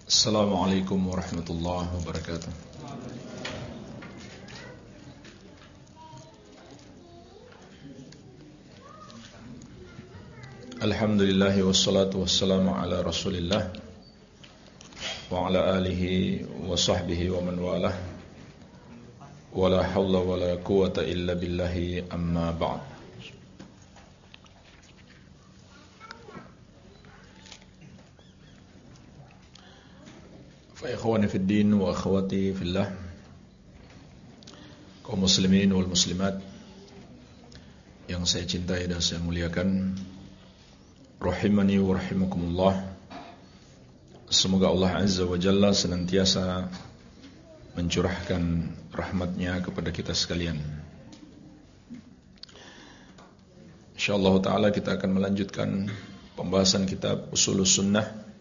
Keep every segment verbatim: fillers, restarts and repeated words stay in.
Assalamualaikum warahmatullahi wabarakatuh. Alhamdulillah wassalatu wassalamu ala Rasulillah wa ala alihi wa sahbihi wa man walah. Wala hawla wala quwata illa billahi, amma ba'd. Fa ikhwani fid din wa akhwati fillah, kaum muslimin wal muslimat yang saya cintai dan saya muliakan, rahimani wa rahimakumullah. Semoga Allah Azza wa Jalla senantiasa mencurahkan rahmatnya kepada kita sekalian. InsyaAllah ta'ala kita akan melanjutkan pembahasan kitab Ushulus Sunnah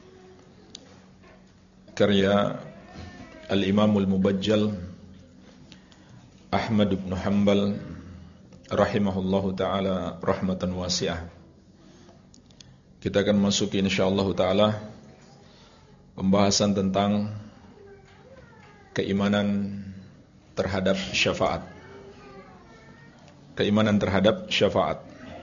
karya Al-Imamul Mubajjal Ahmad bin Hanbal rahimahullahu ta'ala rahmatan wasi'ah. Kita akan masuki insyaallah ta'ala pembahasan tentang keimanan terhadap syafaat. Keimanan terhadap syafaat.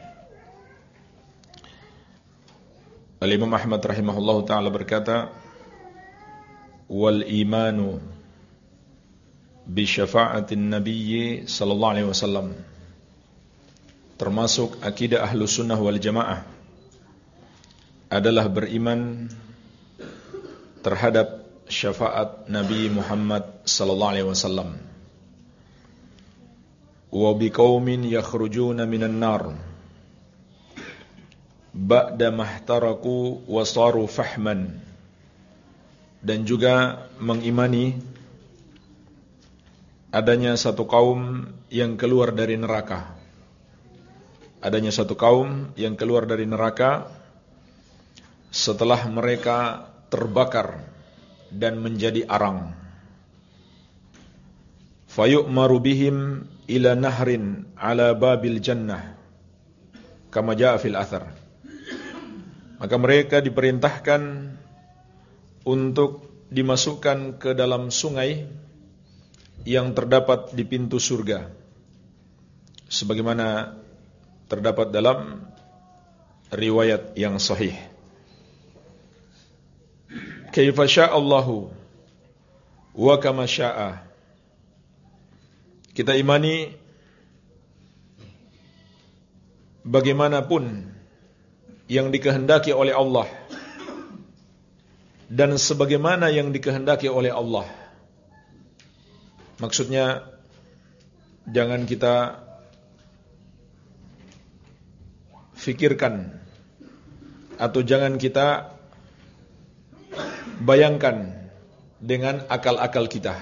Al-Imam Ahmad rahimahullahu ta'ala berkata, wal imanu bi syafa'atin nabiyyi sallallahu alaihi wasallam, termasuk akidah Ahlus Sunnah wal Jamaah adalah beriman terhadap syafaat Nabi Muhammad sallallahu alaihi wasallam. Wa biqaumin yakhrujuna minan nar ba'da mahtaraku wa saru fahman, dan juga mengimani adanya satu kaum yang keluar dari neraka. Adanya satu kaum yang keluar dari neraka setelah mereka terbakar dan menjadi arang. Fayu'maru bihim ila nahrin ala babil jannah kama jaa fil athar. Maka mereka diperintahkan untuk dimasukkan ke dalam sungai yang terdapat di pintu surga, sebagaimana terdapat dalam riwayat yang sahih. Kaifa sya'allahu wa kama sya'a. Kita imani bagaimanapun yang dikehendaki oleh Allah dan sebagaimana yang dikehendaki oleh Allah. Maksudnya, jangan kita fikirkan atau jangan kita bayangkan dengan akal-akal kita,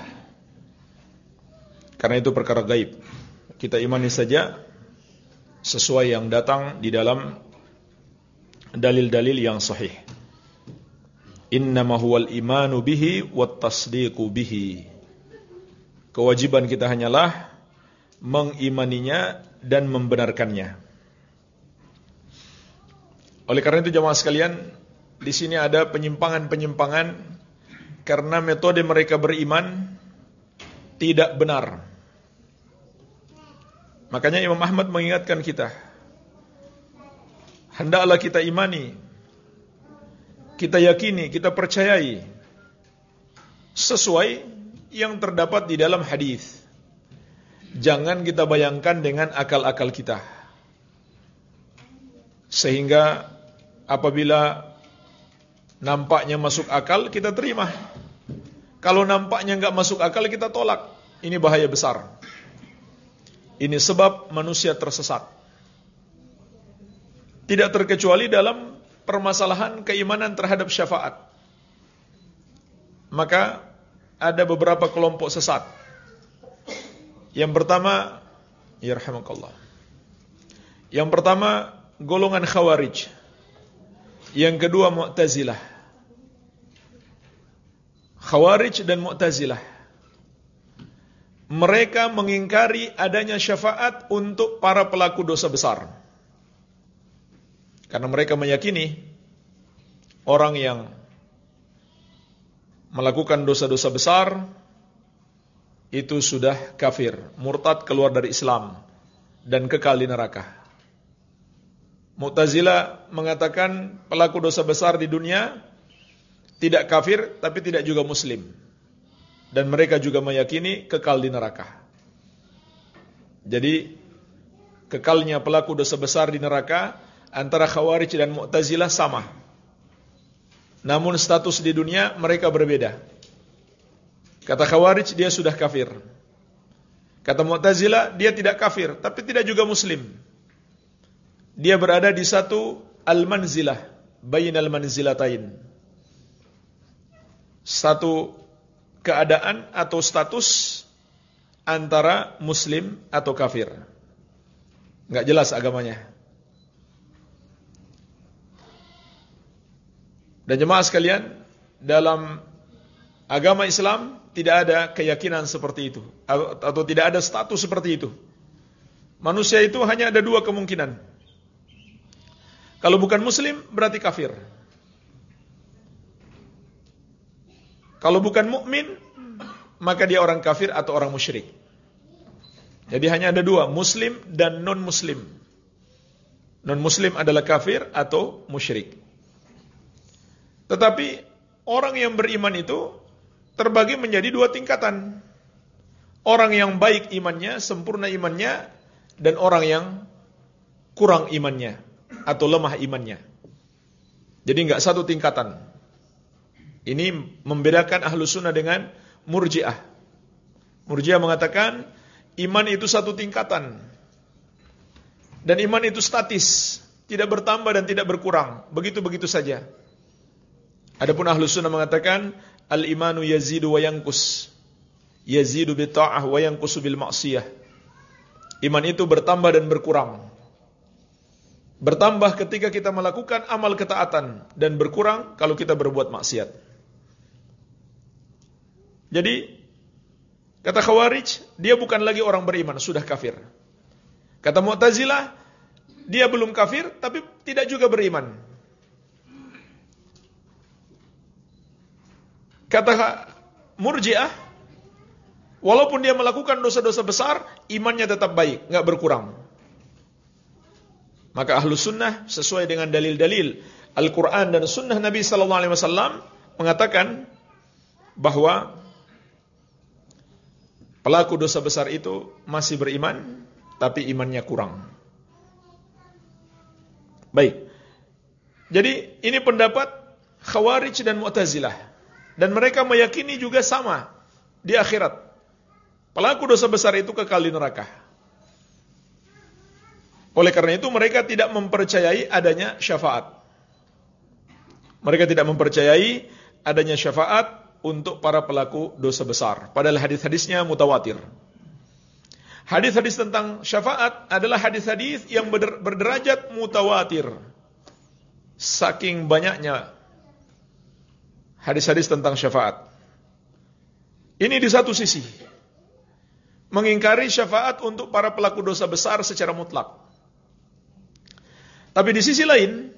karena itu perkara gaib. Kita imani saja sesuai yang datang di dalam dalil-dalil yang sahih. Innama huwal imanu bihi wat tasdiqu bihi. Kewajiban kita hanyalah mengimaninya dan membenarkannya. Oleh karena itu jemaah sekalian, di sini ada penyimpangan-penyimpangan karena metode mereka beriman tidak benar. Makanya Imam Ahmad mengingatkan kita, hendaklah kita imani, kita yakini, kita percayai sesuai yang terdapat di dalam hadis. Jangan kita bayangkan dengan akal-akal kita, sehingga apabila nampaknya masuk akal kita terima, kalau nampaknya enggak masuk akal kita tolak. Ini bahaya besar. Ini sebab manusia tersesat. Tidak terkecuali dalam permasalahan keimanan terhadap syafaat. Maka ada beberapa kelompok sesat. Yang pertama, yarhamakallah. Yang pertama, golongan Khawarij. Yang kedua, Mu'tazilah. Khawarij dan Mu'tazilah, mereka mengingkari adanya syafaat untuk para pelaku dosa besar. Karena mereka meyakini orang yang melakukan dosa-dosa besar, itu sudah kafir, murtad, keluar dari Islam dan kekal di neraka. Mu'tazilah mengatakan pelaku dosa besar di dunia tidak kafir tapi tidak juga muslim, dan mereka juga meyakini kekal di neraka. Jadi kekalnya pelaku dosa besar di neraka antara Khawarij dan Mu'tazilah sama. Namun status di dunia mereka berbeda. Kata Khawarij, dia sudah kafir. Kata Mu'tazilah, dia tidak kafir, tapi tidak juga muslim. Dia berada di satu al-manzilah, bainal manzilatain. Satu keadaan atau status antara muslim atau kafir. Enggak jelas agamanya. Dan jemaah sekalian, dalam agama Islam tidak ada keyakinan seperti itu, atau tidak ada status seperti itu. Manusia itu hanya ada dua kemungkinan. Kalau bukan muslim berarti kafir. Kalau bukan mukmin maka dia orang kafir atau orang musyrik. Jadi hanya ada dua, muslim dan non muslim. Non muslim adalah kafir atau musyrik. Tetapi orang yang beriman itu terbagi menjadi dua tingkatan. Orang yang baik imannya, sempurna imannya, dan orang yang kurang imannya atau lemah imannya. Jadi enggak satu tingkatan. Ini membedakan Ahlus Sunnah dengan Murji'ah. Murji'ah mengatakan iman itu satu tingkatan. Dan iman itu statis, tidak bertambah dan tidak berkurang, begitu-begitu saja. Adapun Ahlus Sunnah mengatakan al-imanu yazidu wa yanqus. Yazidu bi ta'ah wa yanqusu bil ma'siyah. Iman itu bertambah dan berkurang. Bertambah ketika kita melakukan amal ketaatan dan berkurang kalau kita berbuat maksiat. Jadi kata Khawarij, dia bukan lagi orang beriman, sudah kafir. Kata Mu'tazilah, dia belum kafir tapi tidak juga beriman. Kata Murji'ah, walaupun dia melakukan dosa-dosa besar, imannya tetap baik, enggak berkurang. Maka Ahlus Sunnah sesuai dengan dalil-dalil Al-Quran dan Sunnah Nabi Sallallahu Alaihi Wasallam mengatakan bahwa pelaku dosa besar itu masih beriman, tapi imannya kurang. Baik. Jadi ini pendapat Khawarij dan Mu'tazilah. Dan mereka meyakini juga sama di akhirat. Pelaku dosa besar itu kekal di neraka. Oleh karena itu mereka tidak mempercayai adanya syafaat. Mereka tidak mempercayai adanya syafaat untuk para pelaku dosa besar. Padahal hadis-hadisnya mutawatir. Hadis-hadis tentang syafaat adalah hadis-hadis yang berderajat mutawatir. Saking banyaknya hadis-hadis tentang syafaat. Ini di satu sisi mengingkari syafaat untuk para pelaku dosa besar secara mutlak. Tapi di sisi lain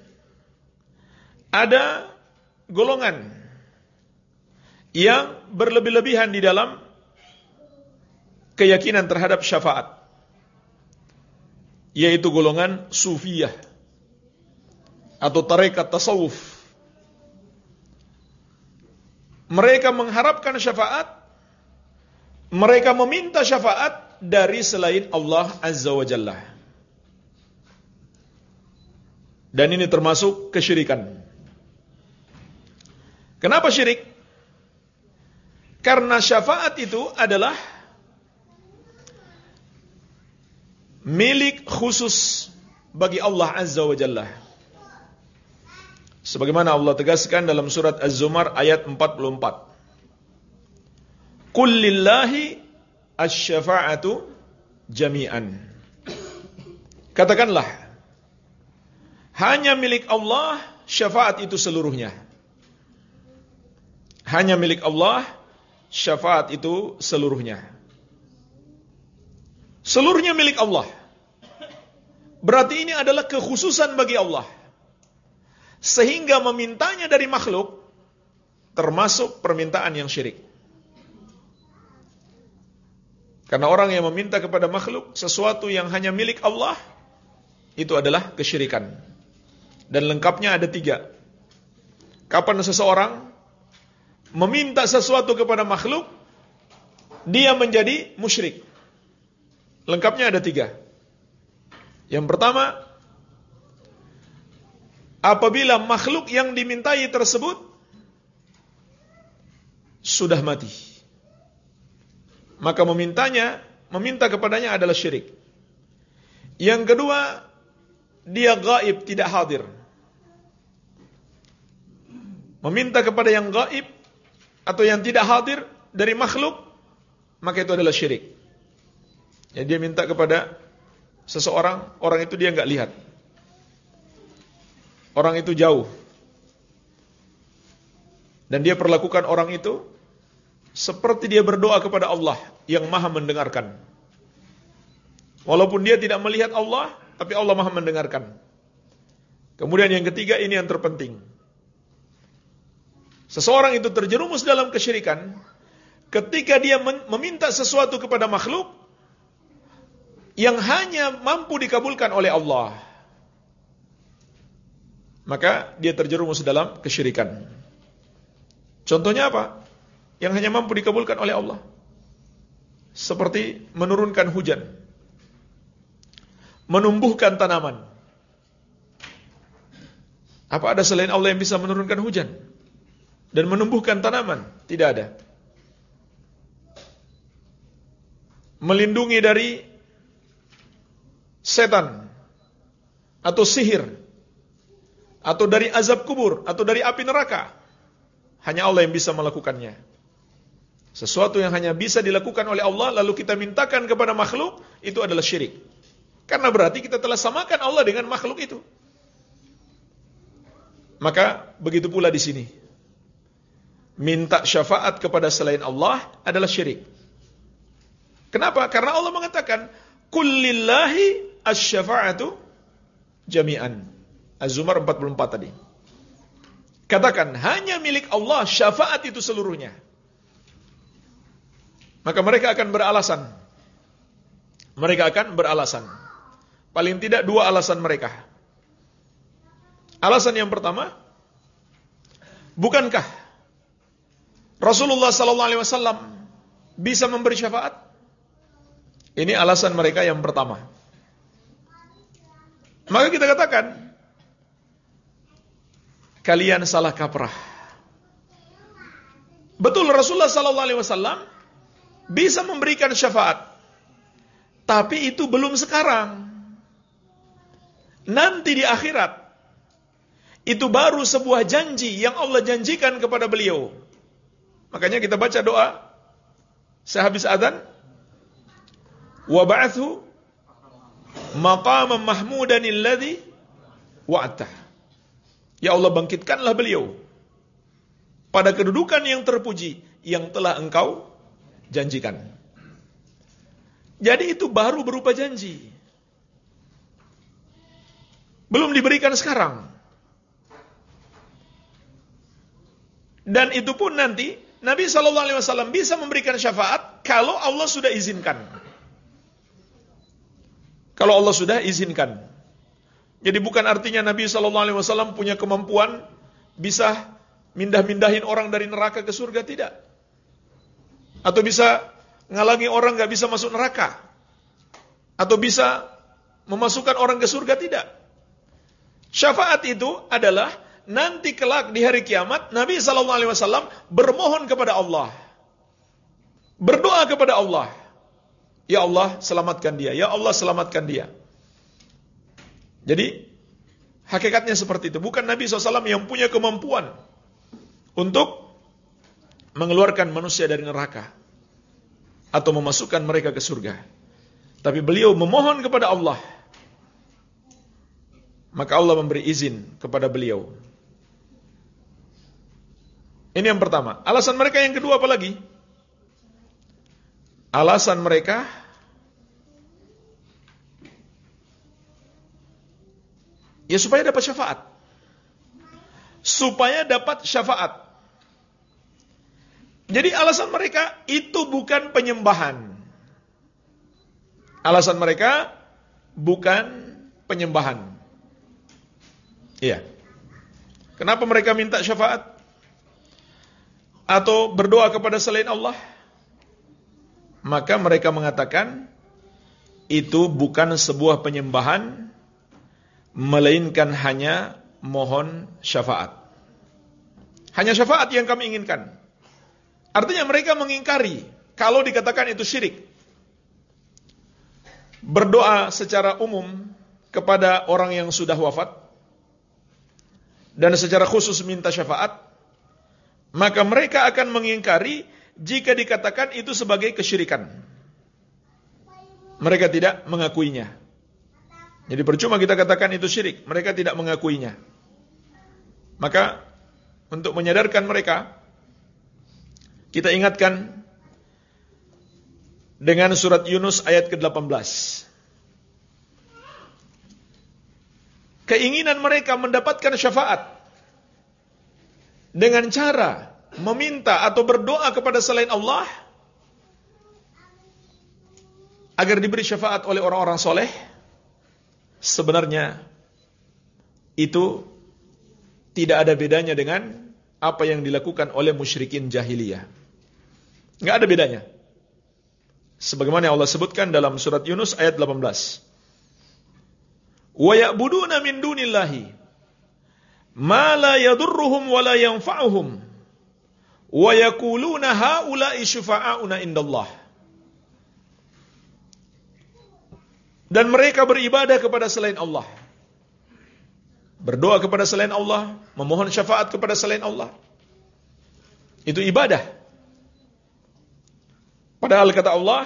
ada golongan yang berlebih-lebihan di dalam keyakinan terhadap syafaat, yaitu golongan Sufiyah atau tarekat tasawuf. Mereka mengharapkan syafaat, mereka meminta syafaat dari selain Allah Azza wa Jalla. Dan ini termasuk kesyirikan. Kenapa syirik? Karena syafaat itu adalah milik khusus bagi Allah Azza wa Jalla. Sebagaimana Allah tegaskan dalam surat Az-Zumar ayat empat puluh empat. Qul lillahi asy-syafa'atu jami'an. Katakanlah, hanya milik Allah syafaat itu seluruhnya. Hanya milik Allah syafaat itu seluruhnya. Seluruhnya milik Allah. Berarti ini adalah kekhususan bagi Allah. Sehingga memintanya dari makhluk termasuk permintaan yang syirik. Karena orang yang meminta kepada makhluk sesuatu yang hanya milik Allah, itu adalah kesyirikan. Dan lengkapnya ada tiga. Kapan seseorang meminta sesuatu kepada makhluk, dia menjadi musyrik. Lengkapnya ada tiga. Yang pertama, apabila makhluk yang dimintai tersebut sudah mati, maka memintanya, meminta kepadanya adalah syirik. Yang kedua, dia gaib, tidak hadir. Meminta kepada yang gaib atau yang tidak hadir dari makhluk, maka itu adalah syirik. Ya, dia minta kepada seseorang, orang itu dia enggak lihat. Orang itu jauh. Dan dia perlakukan orang itu seperti dia berdoa kepada Allah yang Maha mendengarkan. Walaupun dia tidak melihat Allah, tapi Allah Maha mendengarkan. Kemudian yang ketiga, ini yang terpenting. Seseorang itu terjerumus dalam kesyirikan ketika dia meminta sesuatu kepada makhluk yang hanya mampu dikabulkan oleh Allah. Maka dia terjerumus dalam kesyirikan. Contohnya apa? Yang hanya mampu dikabulkan oleh Allah. Seperti menurunkan hujan, menumbuhkan tanaman. Apa ada selain Allah yang bisa menurunkan hujan dan menumbuhkan tanaman? Tidak ada. Melindungi dari setan atau sihir atau dari azab kubur atau dari api neraka, hanya Allah yang bisa melakukannya. Sesuatu yang hanya bisa dilakukan oleh Allah lalu kita mintakan kepada makhluk, itu adalah syirik. Karena berarti kita telah samakan Allah dengan makhluk itu. Maka begitu pula di sini. Minta syafaat kepada selain Allah adalah syirik. Kenapa? Karena Allah mengatakan, "Qul lillahi asy-syafa'atu jami'an." Az-Zumar empat puluh empat tadi. Katakan, hanya milik Allah syafaat itu seluruhnya. Maka mereka akan beralasan. Mereka akan beralasan. Paling tidak dua alasan mereka. Alasan yang pertama, bukankah Rasulullah sallallahu alaihi wasallam bisa memberi syafaat? Ini alasan mereka yang pertama. Maka kita katakan, kalian salah kaprah. Betul, Rasulullah sallallahu alaihi wasallam bisa memberikan syafaat. Tapi itu belum sekarang. Nanti di akhirat. Itu baru sebuah janji yang Allah janjikan kepada beliau. Makanya kita baca doa sehabis adzan, wa ba'athu maqaman mahmudan alladhi wa'ata. Ya Allah, bangkitkanlah beliau pada kedudukan yang terpuji yang telah Engkau janjikan. Jadi itu baru berupa janji. Belum diberikan sekarang. Dan itu pun nanti Nabi shallallahu alaihi wasallam bisa memberikan syafaat kalau Allah sudah izinkan. Kalau Allah sudah izinkan. Jadi bukan artinya Nabi shallallahu alaihi wasallam punya kemampuan bisa mindah-mindahin orang dari neraka ke surga, tidak. Atau bisa ngalangi orang gak bisa masuk neraka. Atau bisa memasukkan orang ke surga, tidak. Syafaat itu adalah nanti kelak di hari kiamat Nabi shallallahu alaihi wasallam bermohon kepada Allah, berdoa kepada Allah, ya Allah selamatkan dia, ya Allah selamatkan dia. Jadi hakikatnya seperti itu. Bukan Nabi shallallahu alaihi wasallam yang punya kemampuan untuk mengeluarkan manusia dari neraka atau memasukkan mereka ke surga, tapi beliau memohon kepada Allah. Maka Allah memberi izin kepada beliau. Ini yang pertama. Alasan mereka yang kedua apa lagi? Alasan mereka ya supaya dapat syafaat. Supaya dapat syafaat. Jadi alasan mereka itu bukan penyembahan. Alasan mereka bukan penyembahan. Iya. Kenapa mereka minta syafaat? Atau berdoa kepada selain Allah? Maka mereka mengatakan itu bukan sebuah penyembahan, melainkan hanya mohon syafaat. Hanya syafaat yang kami inginkan. Artinya mereka mengingkari kalau dikatakan itu syirik. Berdoa secara umum kepada orang yang sudah wafat dan secara khusus minta syafaat, maka mereka akan mengingkari jika dikatakan itu sebagai kesyirikan. Mereka tidak mengakuinya. Jadi percuma kita katakan itu syirik, mereka tidak mengakuinya. Maka untuk menyadarkan mereka, kita ingatkan dengan surat Yunus ayat ke delapan belas. Keinginan mereka mendapatkan syafaat dengan cara meminta atau berdoa kepada selain Allah agar diberi syafaat oleh orang-orang soleh, sebenarnya itu tidak ada bedanya dengan apa yang dilakukan oleh musyrikin jahiliyah. Nggak ada bedanya. Sebagaimana Allah sebutkan dalam surat Yunus ayat delapan belas. Wa ya'buduna min dunillahi ma la yadurruhum wa la yanfa'uhum wa yaquluna haula'i syufa'auna indallah. Dan mereka beribadah kepada selain Allah. Berdoa kepada selain Allah, memohon syafaat kepada selain Allah. Itu ibadah. Padahal kata Allah,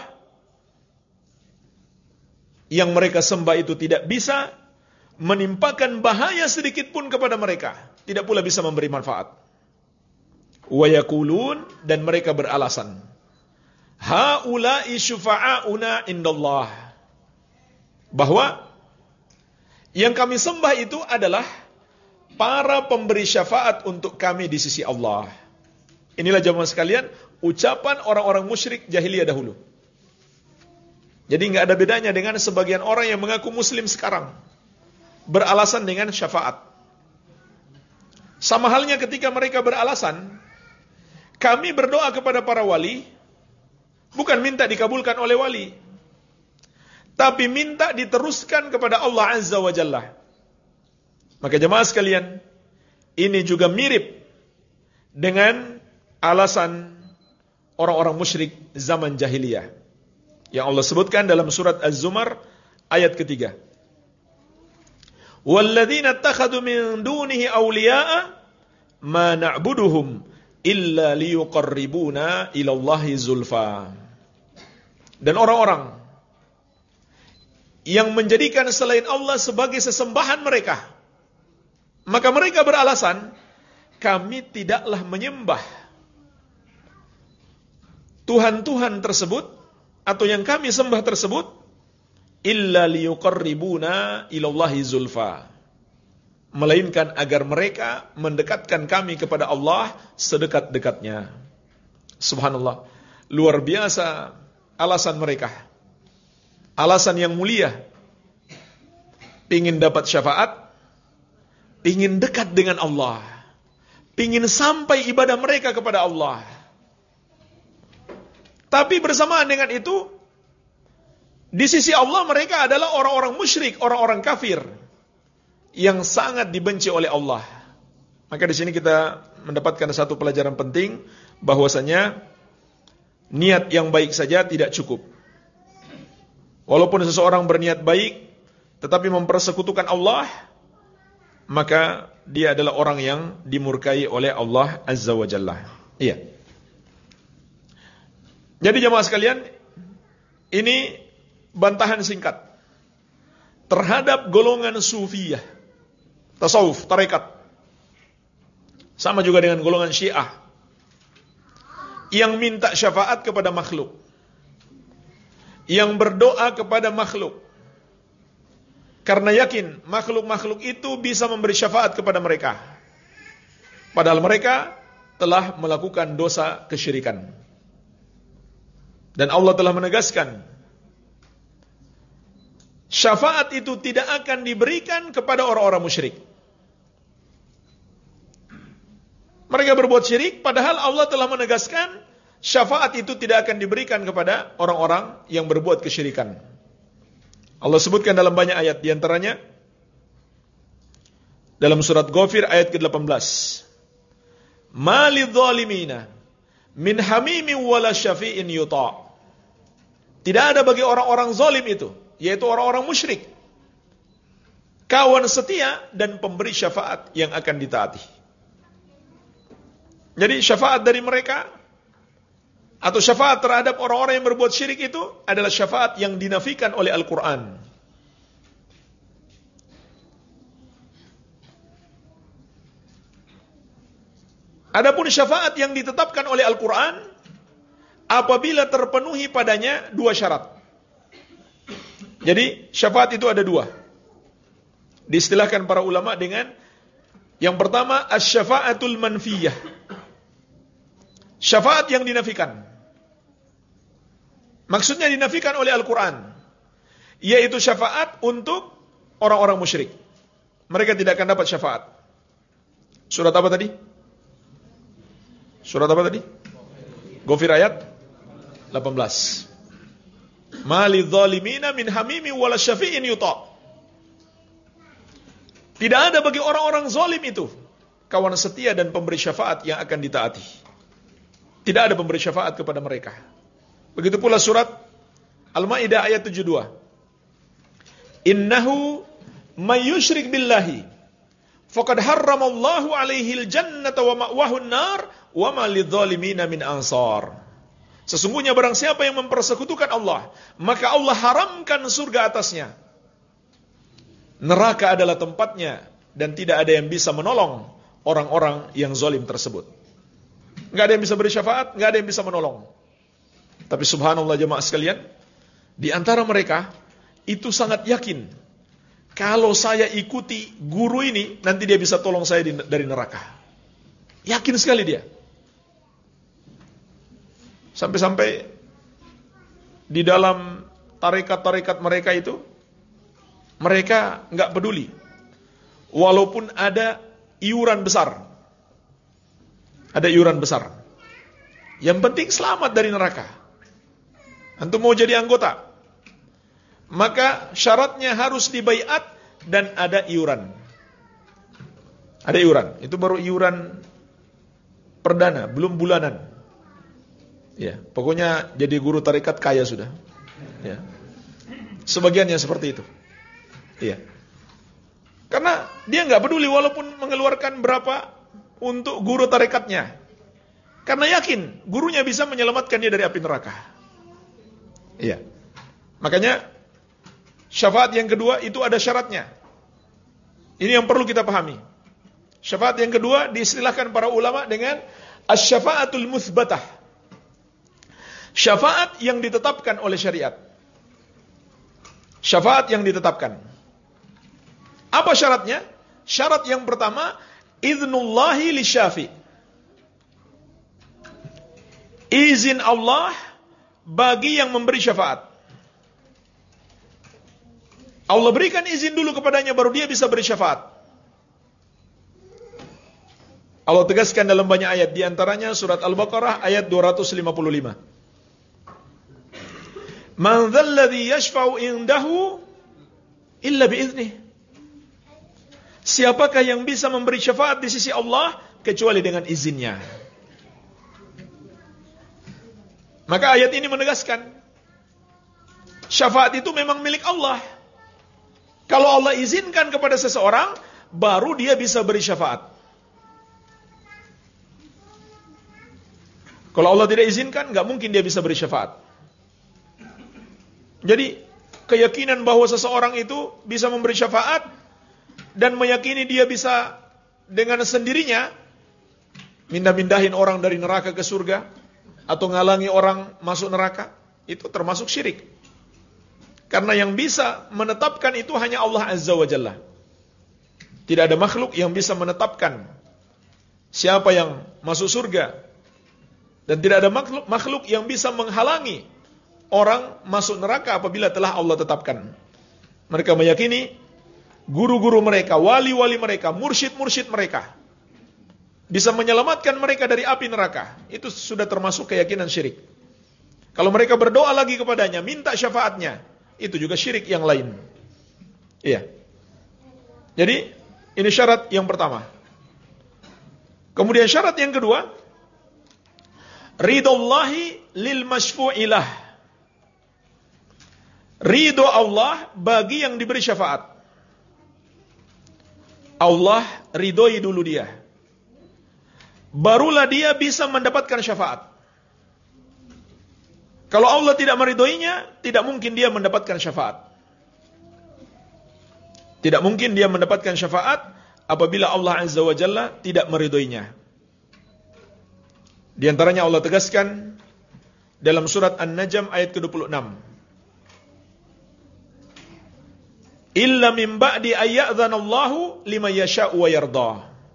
yang mereka sembah itu tidak bisa menimpakan bahaya sedikit pun kepada mereka, tidak pula bisa memberi manfaat. Wa yaqulun, dan mereka beralasan, haula'i syufa'auna indallah, bahwa yang kami sembah itu adalah para pemberi syafaat untuk kami di sisi Allah. Inilah jemaah sekalian, ucapan orang-orang musyrik jahiliyah dahulu. Jadi nggak ada bedanya dengan sebagian orang yang mengaku muslim sekarang, beralasan dengan syafaat. Sama halnya ketika mereka beralasan, kami berdoa kepada para wali, bukan minta dikabulkan oleh wali, tapi minta diteruskan kepada Allah Azza wa Jalla. Maka jemaah sekalian, ini juga mirip dengan alasan orang-orang musyrik zaman jahiliyah yang Allah sebutkan dalam surat Az-Zumar ayat ketiga. Walladzina ittakhadhu min dunihi awliya'a ma na'buduhum illa liyuqarribuna ila Allahi zulfa. Dan orang-orang yang menjadikan selain Allah sebagai sesembahan mereka, maka mereka beralasan, kami tidaklah menyembah Tuhan-Tuhan tersebut atau yang kami sembah tersebut illa liyuqarribuna ilallahi zulfa, melainkan agar mereka mendekatkan kami kepada Allah sedekat-dekatnya. Subhanallah, luar biasa alasan mereka. Alasan yang mulia. Pingin dapat syafaat, pingin dekat dengan Allah, pingin sampai ibadah mereka kepada Allah. Tapi bersamaan dengan itu, di sisi Allah mereka adalah orang-orang musyrik, orang-orang kafir yang sangat dibenci oleh Allah. Maka di sini kita mendapatkan satu pelajaran penting, bahwasanya niat yang baik saja tidak cukup. Walaupun seseorang berniat baik tetapi mempersekutukan Allah, maka dia adalah orang yang dimurkai oleh Allah Azza wa Jalla. Iya. Jadi jemaah sekalian, ini bantahan singkat terhadap golongan sufiyah, tasawuf, tarekat. Sama juga dengan golongan Syiah yang minta syafaat kepada makhluk, yang berdoa kepada makhluk karena yakin makhluk-makhluk itu bisa memberi syafaat kepada mereka. Padahal mereka telah melakukan dosa kesyirikan. Dan Allah telah menegaskan, syafaat itu tidak akan diberikan kepada orang-orang musyrik. Mereka berbuat syirik, padahal Allah telah menegaskan syafaat itu tidak akan diberikan kepada orang-orang yang berbuat kesyirikan. Allah sebutkan dalam banyak ayat, diantaranya dalam surat Ghafir ayat ke delapan belas. Ma lidzalimina min hamimin wala syafi'in yuta'. Tidak ada bagi orang-orang zalim itu, yaitu orang-orang musyrik, kawan setia dan pemberi syafaat yang akan ditaati. Jadi syafaat dari mereka atau syafaat terhadap orang-orang yang berbuat syirik itu adalah syafaat yang dinafikan oleh Al-Quran. Adapun syafaat yang ditetapkan oleh Al-Quran apabila terpenuhi padanya dua syarat. Jadi syafaat itu ada dua. Diistilahkan para ulama dengan yang pertama asy-syafa'atul manfiyah. Syafaat yang dinafikan. Maksudnya dinafikan oleh Al-Quran, yaitu syafaat untuk orang-orang musyrik. Mereka tidak akan dapat syafaat. Surat apa tadi? Surat apa tadi? Ghafir ayat delapan belas. Ma lidzalimina min hamimi wala syafi'in yuta'. Tidak ada bagi orang-orang zalim itu kawan setia dan pemberi syafaat yang akan ditaati. Tidak ada pemberi syafaat kepada mereka. Begitu pula surat Al-Maidah ayat tujuh puluh dua. Innahu may yusyrik billahi faqad harramallahu alaihil jannata wa ma'wahun nar wa ma lidzalimina min ansar. Sesungguhnya barang siapa yang mempersekutukan Allah, maka Allah haramkan surga atasnya. Neraka adalah tempatnya dan tidak ada yang bisa menolong orang-orang yang zalim tersebut. Enggak ada yang bisa beri syafaat, enggak ada yang bisa menolong. Tapi subhanallah jemaah sekalian, di antara mereka itu sangat yakin kalau saya ikuti guru ini nanti dia bisa tolong saya dari neraka. Yakin sekali dia. Sampai-sampai di dalam tarekat-tarekat mereka itu mereka enggak peduli walaupun ada iuran besar. Ada iuran besar. Yang penting selamat dari neraka. Antum mau jadi anggota, maka syaratnya harus dibaiat dan ada iuran. Ada iuran. Itu baru iuran perdana, belum bulanan. Ya, pokoknya jadi guru tarekat kaya sudah. Ya. Sebagiannya seperti itu. Iya. Karena dia nggak peduli walaupun mengeluarkan berapa untuk guru tarekatnya. Karena yakin gurunya bisa menyelamatkan dia dari api neraka. Iya. Makanya syafaat yang kedua itu ada syaratnya. Ini yang perlu kita pahami. Syafaat yang kedua diistilahkan para ulama dengan asy-syafa'atul mutsbatah. Syafaat yang ditetapkan oleh syariat. Syafaat yang ditetapkan. Apa syaratnya? Syarat yang pertama, idzunullahi lisyafi'. Izin Allah bagi yang memberi syafaat. Allah berikan izin dulu kepadanya baru dia bisa beri syafaat. Allah tegaskan dalam banyak ayat, di antaranya surat Al-Baqarah ayat dua ratus lima puluh lima. Man dzalladzi yashfa'u indahu illa biiznih. Siapakah yang bisa memberi syafaat di sisi Allah kecuali dengan izinnya? Maka ayat ini menegaskan syafaat itu memang milik Allah. Kalau Allah izinkan kepada seseorang, baru dia bisa beri syafaat. Kalau Allah tidak izinkan, nggak mungkin dia bisa beri syafaat. Jadi keyakinan bahwa seseorang itu bisa memberi syafaat dan meyakini dia bisa dengan sendirinya mindah-mindahin orang dari neraka ke surga atau ngalangi orang masuk neraka, itu termasuk syirik. Karena yang bisa menetapkan itu hanya Allah Azza wa Jalla. Tidak ada makhluk yang bisa menetapkan siapa yang masuk surga. Dan tidak ada makhluk, makhluk yang bisa menghalangi orang masuk neraka apabila telah Allah tetapkan. Mereka meyakini guru-guru mereka, wali-wali mereka, mursyid-mursyid mereka bisa menyelamatkan mereka dari api neraka. Itu sudah termasuk keyakinan syirik. Kalau mereka berdoa lagi kepadanya, minta syafaatnya, itu juga syirik yang lain. Iya. Jadi, ini syarat yang pertama. Kemudian syarat yang kedua, ridallahi lil masyfu'ilah. Ridho Allah bagi yang diberi syafaat. Allah ridhoi dulu dia. Barulah dia bisa mendapatkan syafaat. Kalau Allah tidak meridhoinya, tidak mungkin dia mendapatkan syafaat. Tidak mungkin dia mendapatkan syafaat apabila Allah Azza wa Jalla tidak meridhoinya. Di antaranya Allah tegaskan dalam surat An-Najm ayat ke dua puluh enam. Illa min ba'di ayyadzanallahu liman yasha'u wa yarda.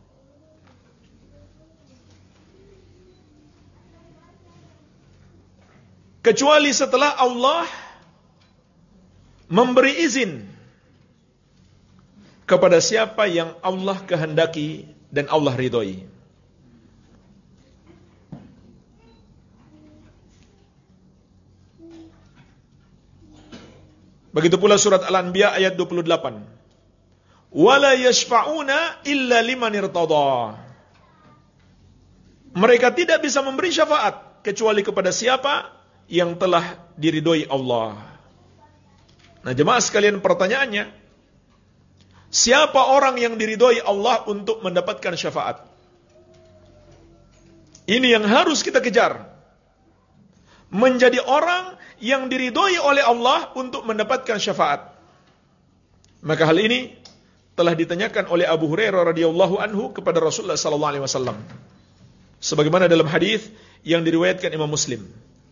Kecuali setelah Allah memberi izin kepada siapa yang Allah kehendaki dan Allah ridhoi. Begitu pula surat Al-Anbiya ayat dua puluh delapan. Wala yashfa'una illa liman irtada. Mereka tidak bisa memberi syafaat kecuali kepada siapa yang telah diridhoi Allah. Nah, jemaah sekalian, pertanyaannya, siapa orang yang diridhoi Allah untuk mendapatkan syafaat? Ini yang harus kita kejar. Menjadi orang yang diridhoi oleh Allah untuk mendapatkan syafaat. Maka hal ini telah ditanyakan oleh Abu Hurairah radhiyallahu anhu kepada Rasulullah sallallahu alaihi wasallam. Sebagaimana dalam hadis yang diriwayatkan Imam Muslim.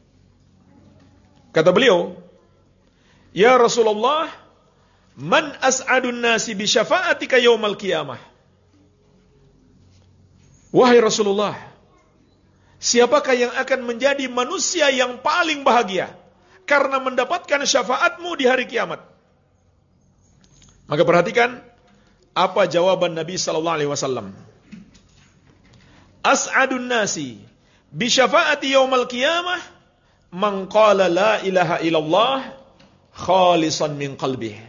Kata beliau, "Ya Rasulullah, man as'adun nasi bi syafa'atika yaumal qiyamah?" Wahai Rasulullah, siapakah yang akan menjadi manusia yang paling bahagia karena mendapatkan syafaatmu di hari kiamat? Maka perhatikan apa jawaban Nabi sallallahu alaihi wasallam. As'adun nasi bi syafaati yaumal qiyamah man qala la ilaha illallah khalisan min qalbih.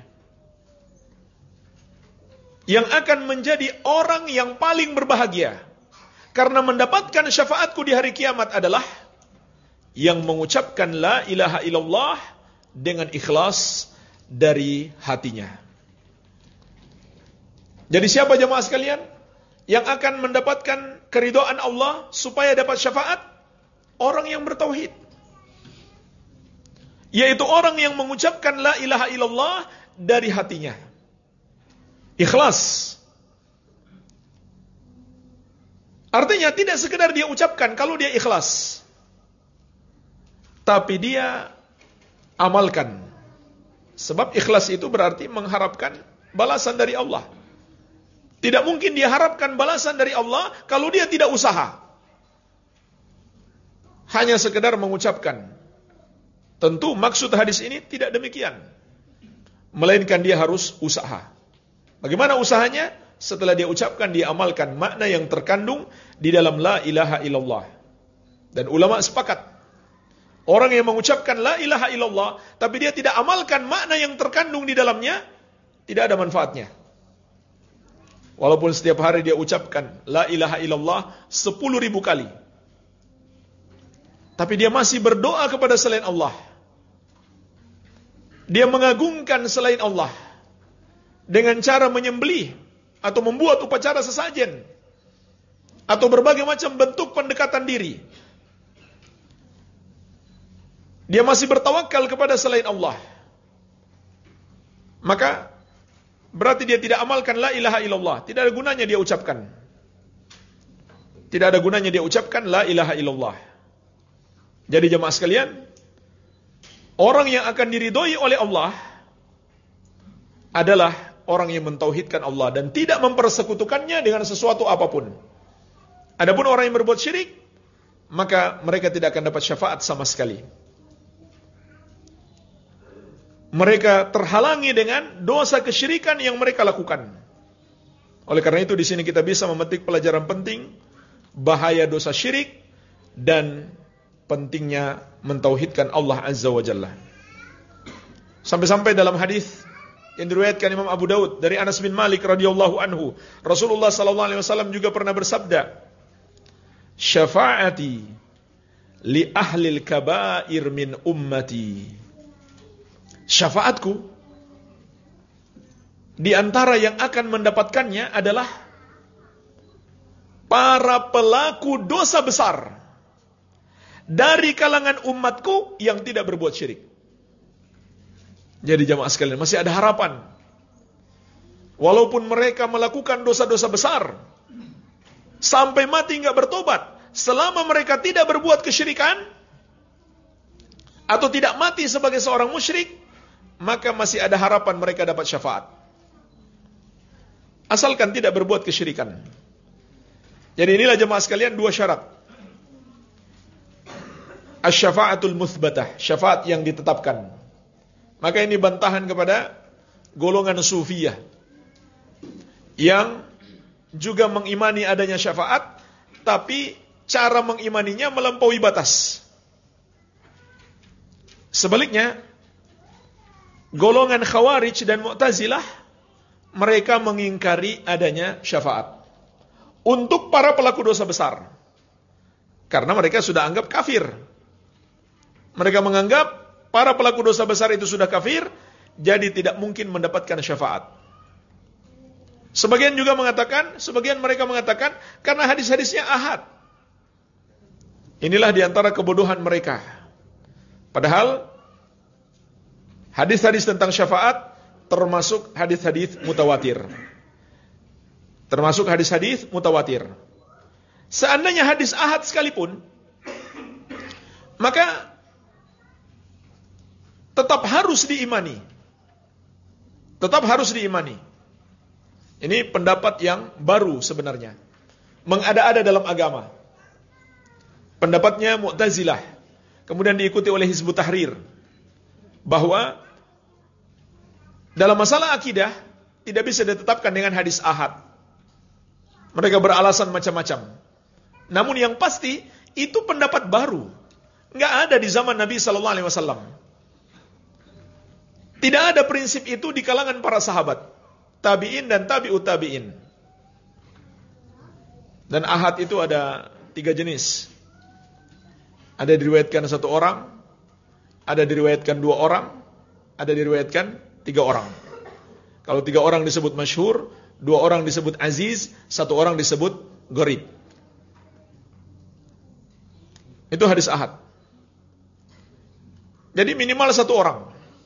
Yang akan menjadi orang yang paling berbahagia karena mendapatkan syafaatku di hari kiamat adalah yang mengucapkan la ilaha illallah dengan ikhlas dari hatinya. Jadi siapa jemaah sekalian yang akan mendapatkan keridhaan Allah supaya dapat syafaat? Orang yang bertauhid. Yaitu orang yang mengucapkan la ilaha illallah dari hatinya. Ikhlas. Artinya tidak sekedar dia ucapkan kalau dia ikhlas, tapi dia amalkan. Sebab ikhlas itu berarti mengharapkan balasan dari Allah. Tidak mungkin dia harapkan balasan dari Allah kalau dia tidak usaha. Hanya sekedar mengucapkan. Tentu maksud hadis ini tidak demikian. Melainkan dia harus usaha. Bagaimana usahanya? Setelah dia ucapkan, dia amalkan makna yang terkandung di dalam la ilaha illallah. Dan ulama sepakat, orang yang mengucapkan la ilaha illallah, tapi dia tidak amalkan makna yang terkandung di dalamnya, tidak ada manfaatnya. Walaupun setiap hari dia ucapkan la ilaha illallah sepuluh ribu kali, tapi dia masih berdoa kepada selain Allah. Dia mengagungkan selain Allah dengan cara menyembelih atau membuat upacara sesajen atau berbagai macam bentuk pendekatan diri. Dia masih bertawakal kepada selain Allah. Maka berarti dia tidak amalkan la ilaha illallah. Tidak ada gunanya dia ucapkan. Tidak ada gunanya dia ucapkan la ilaha illallah. Jadi jemaah sekalian, orang yang akan diridhoi oleh Allah adalah orang yang mentauhidkan Allah dan tidak mempersekutukannya dengan sesuatu apapun. Adapun orang yang berbuat syirik, maka mereka tidak akan dapat syafaat sama sekali. Mereka terhalangi dengan dosa kesyirikan yang mereka lakukan. Oleh karena itu di sini kita bisa memetik pelajaran penting, bahaya dosa syirik dan pentingnya mentauhidkan Allah Azza wa Jalla. Sampai-sampai dalam hadis yang diriwayatkan Imam Abu Daud dari Anas bin Malik radhiyallahu anhu, Rasulullah sallallahu alaihi wasallam juga pernah bersabda, "Syafaati li ahlil kabair min ummati." Syafaatku di antara yang akan mendapatkannya adalah para pelaku dosa besar dari kalangan umatku yang tidak berbuat syirik. Jadi jamaah sekalian, masih ada harapan. Walaupun mereka melakukan dosa-dosa besar, sampai mati nggak bertobat, selama mereka tidak berbuat kesyirikan, atau tidak mati sebagai seorang musyrik, maka masih ada harapan mereka dapat syafaat. Asalkan tidak berbuat kesyirikan. Jadi inilah jemaah sekalian dua syarat. Asy-syafa'atul mutsbatah, syafaat yang ditetapkan. Maka ini bantahan kepada golongan sufiyah yang juga mengimani adanya syafaat, tapi cara mengimaninya melampaui batas. Sebaliknya, golongan Khawarij dan Mu'tazilah, mereka mengingkari adanya syafaat untuk para pelaku dosa besar, karena mereka sudah anggap kafir. Mereka menganggap para pelaku dosa besar itu sudah kafir, jadi tidak mungkin mendapatkan syafaat. Sebagian juga mengatakan, sebagian mereka mengatakan, karena hadis-hadisnya ahad. Inilah diantara kebodohan mereka. Padahal, hadis-hadis tentang syafaat termasuk hadis-hadis mutawatir. Termasuk hadis-hadis mutawatir. Seandainya hadis ahad sekalipun, maka tetap harus diimani. Tetap harus diimani. Ini pendapat yang baru sebenarnya. Mengada-ada dalam agama. Pendapatnya Mu'tazilah. Kemudian diikuti oleh Hizbut Tahrir. Bahwa dalam masalah akidah tidak bisa ditetapkan dengan hadis ahad. Mereka beralasan macam-macam. Namun yang pasti itu pendapat baru. Nggak ada di zaman Nabi sallallahu alaihi wasallam. Tidak ada prinsip itu di kalangan para sahabat, tabi'in dan tabi'ut tabi'in. Dan ahad itu ada tiga jenis. Ada diriwayatkan satu orang, ada diriwayatkan dua orang, ada diriwayatkan tiga orang. Kalau tiga orang disebut masyhur, dua orang disebut aziz, satu orang disebut gharib. Itu hadis ahad. Jadi minimal satu orang.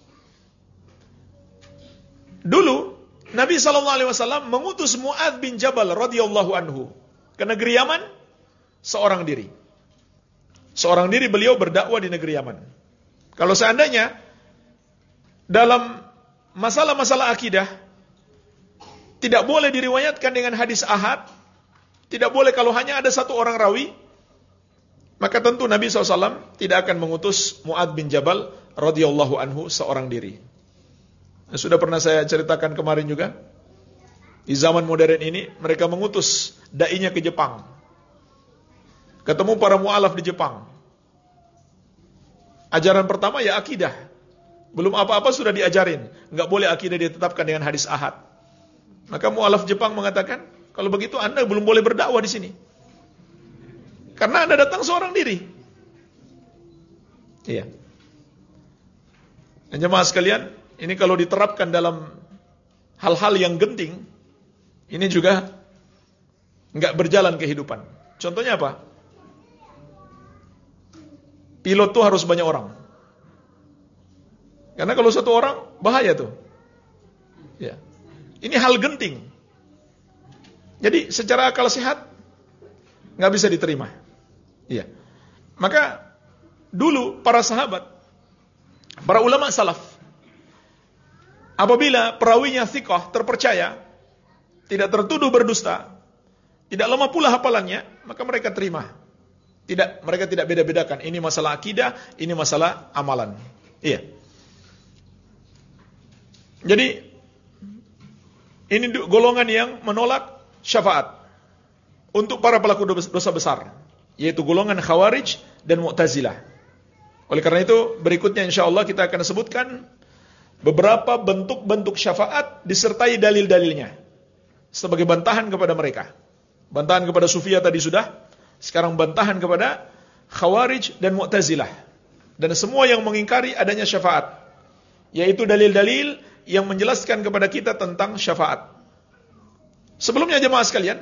Dulu Nabi sallallahu alaihi wasallam mengutus Mu'adz bin Jabal radhiyallahu anhu ke negeri Yaman seorang diri. Seorang diri beliau berdakwah di negeri Yaman. Kalau seandainya dalam masalah-masalah akidah tidak boleh diriwayatkan dengan hadis ahad, tidak boleh kalau hanya ada satu orang rawi, maka tentu Nabi sallallahu alaihi wasallam tidak akan mengutus Mu'adz bin Jabal radhiyallahu anhu seorang diri. Sudah pernah saya ceritakan kemarin juga. Di zaman modern ini mereka mengutus dai-nya ke Jepang. Ketemu para mu'alaf di Jepang. Ajaran pertama ya akidah. Belum apa-apa sudah diajarin. Enggak boleh akidah ditetapkan dengan hadis ahad. Maka mu'alaf Jepang mengatakan, kalau begitu Anda belum boleh berdakwah di sini. Karena Anda datang seorang diri. Iya. Dan jemaah sekalian, ini kalau diterapkan dalam hal-hal yang genting, ini juga nggak berjalan kehidupan. Contohnya apa? Pilot tuh harus banyak orang. Karena kalau satu orang, bahaya tuh. Ya. Ini hal genting. Jadi secara akal sehat, nggak bisa diterima. Iya. Maka dulu para sahabat, para ulama salaf, apabila perawinya thiqah terpercaya, tidak tertuduh berdusta, tidak lama pula hafalannya, maka mereka terima. Tidak, mereka tidak beda-bedakan. Ini masalah akidah, ini masalah amalan. Iya. Jadi, ini golongan yang menolak syafaat untuk para pelaku dosa besar, yaitu golongan Khawarij dan Mu'tazilah. Oleh karena itu, berikutnya insyaallah kita akan sebutkan beberapa bentuk-bentuk syafaat disertai dalil-dalilnya sebagai bantahan kepada mereka. Bantahan kepada Sufiyah tadi sudah, sekarang bantahan kepada Khawarij dan Mu'tazilah. Dan semua yang mengingkari adanya syafaat, yaitu dalil-dalil yang menjelaskan kepada kita tentang syafaat. Sebelumnya jemaah sekalian,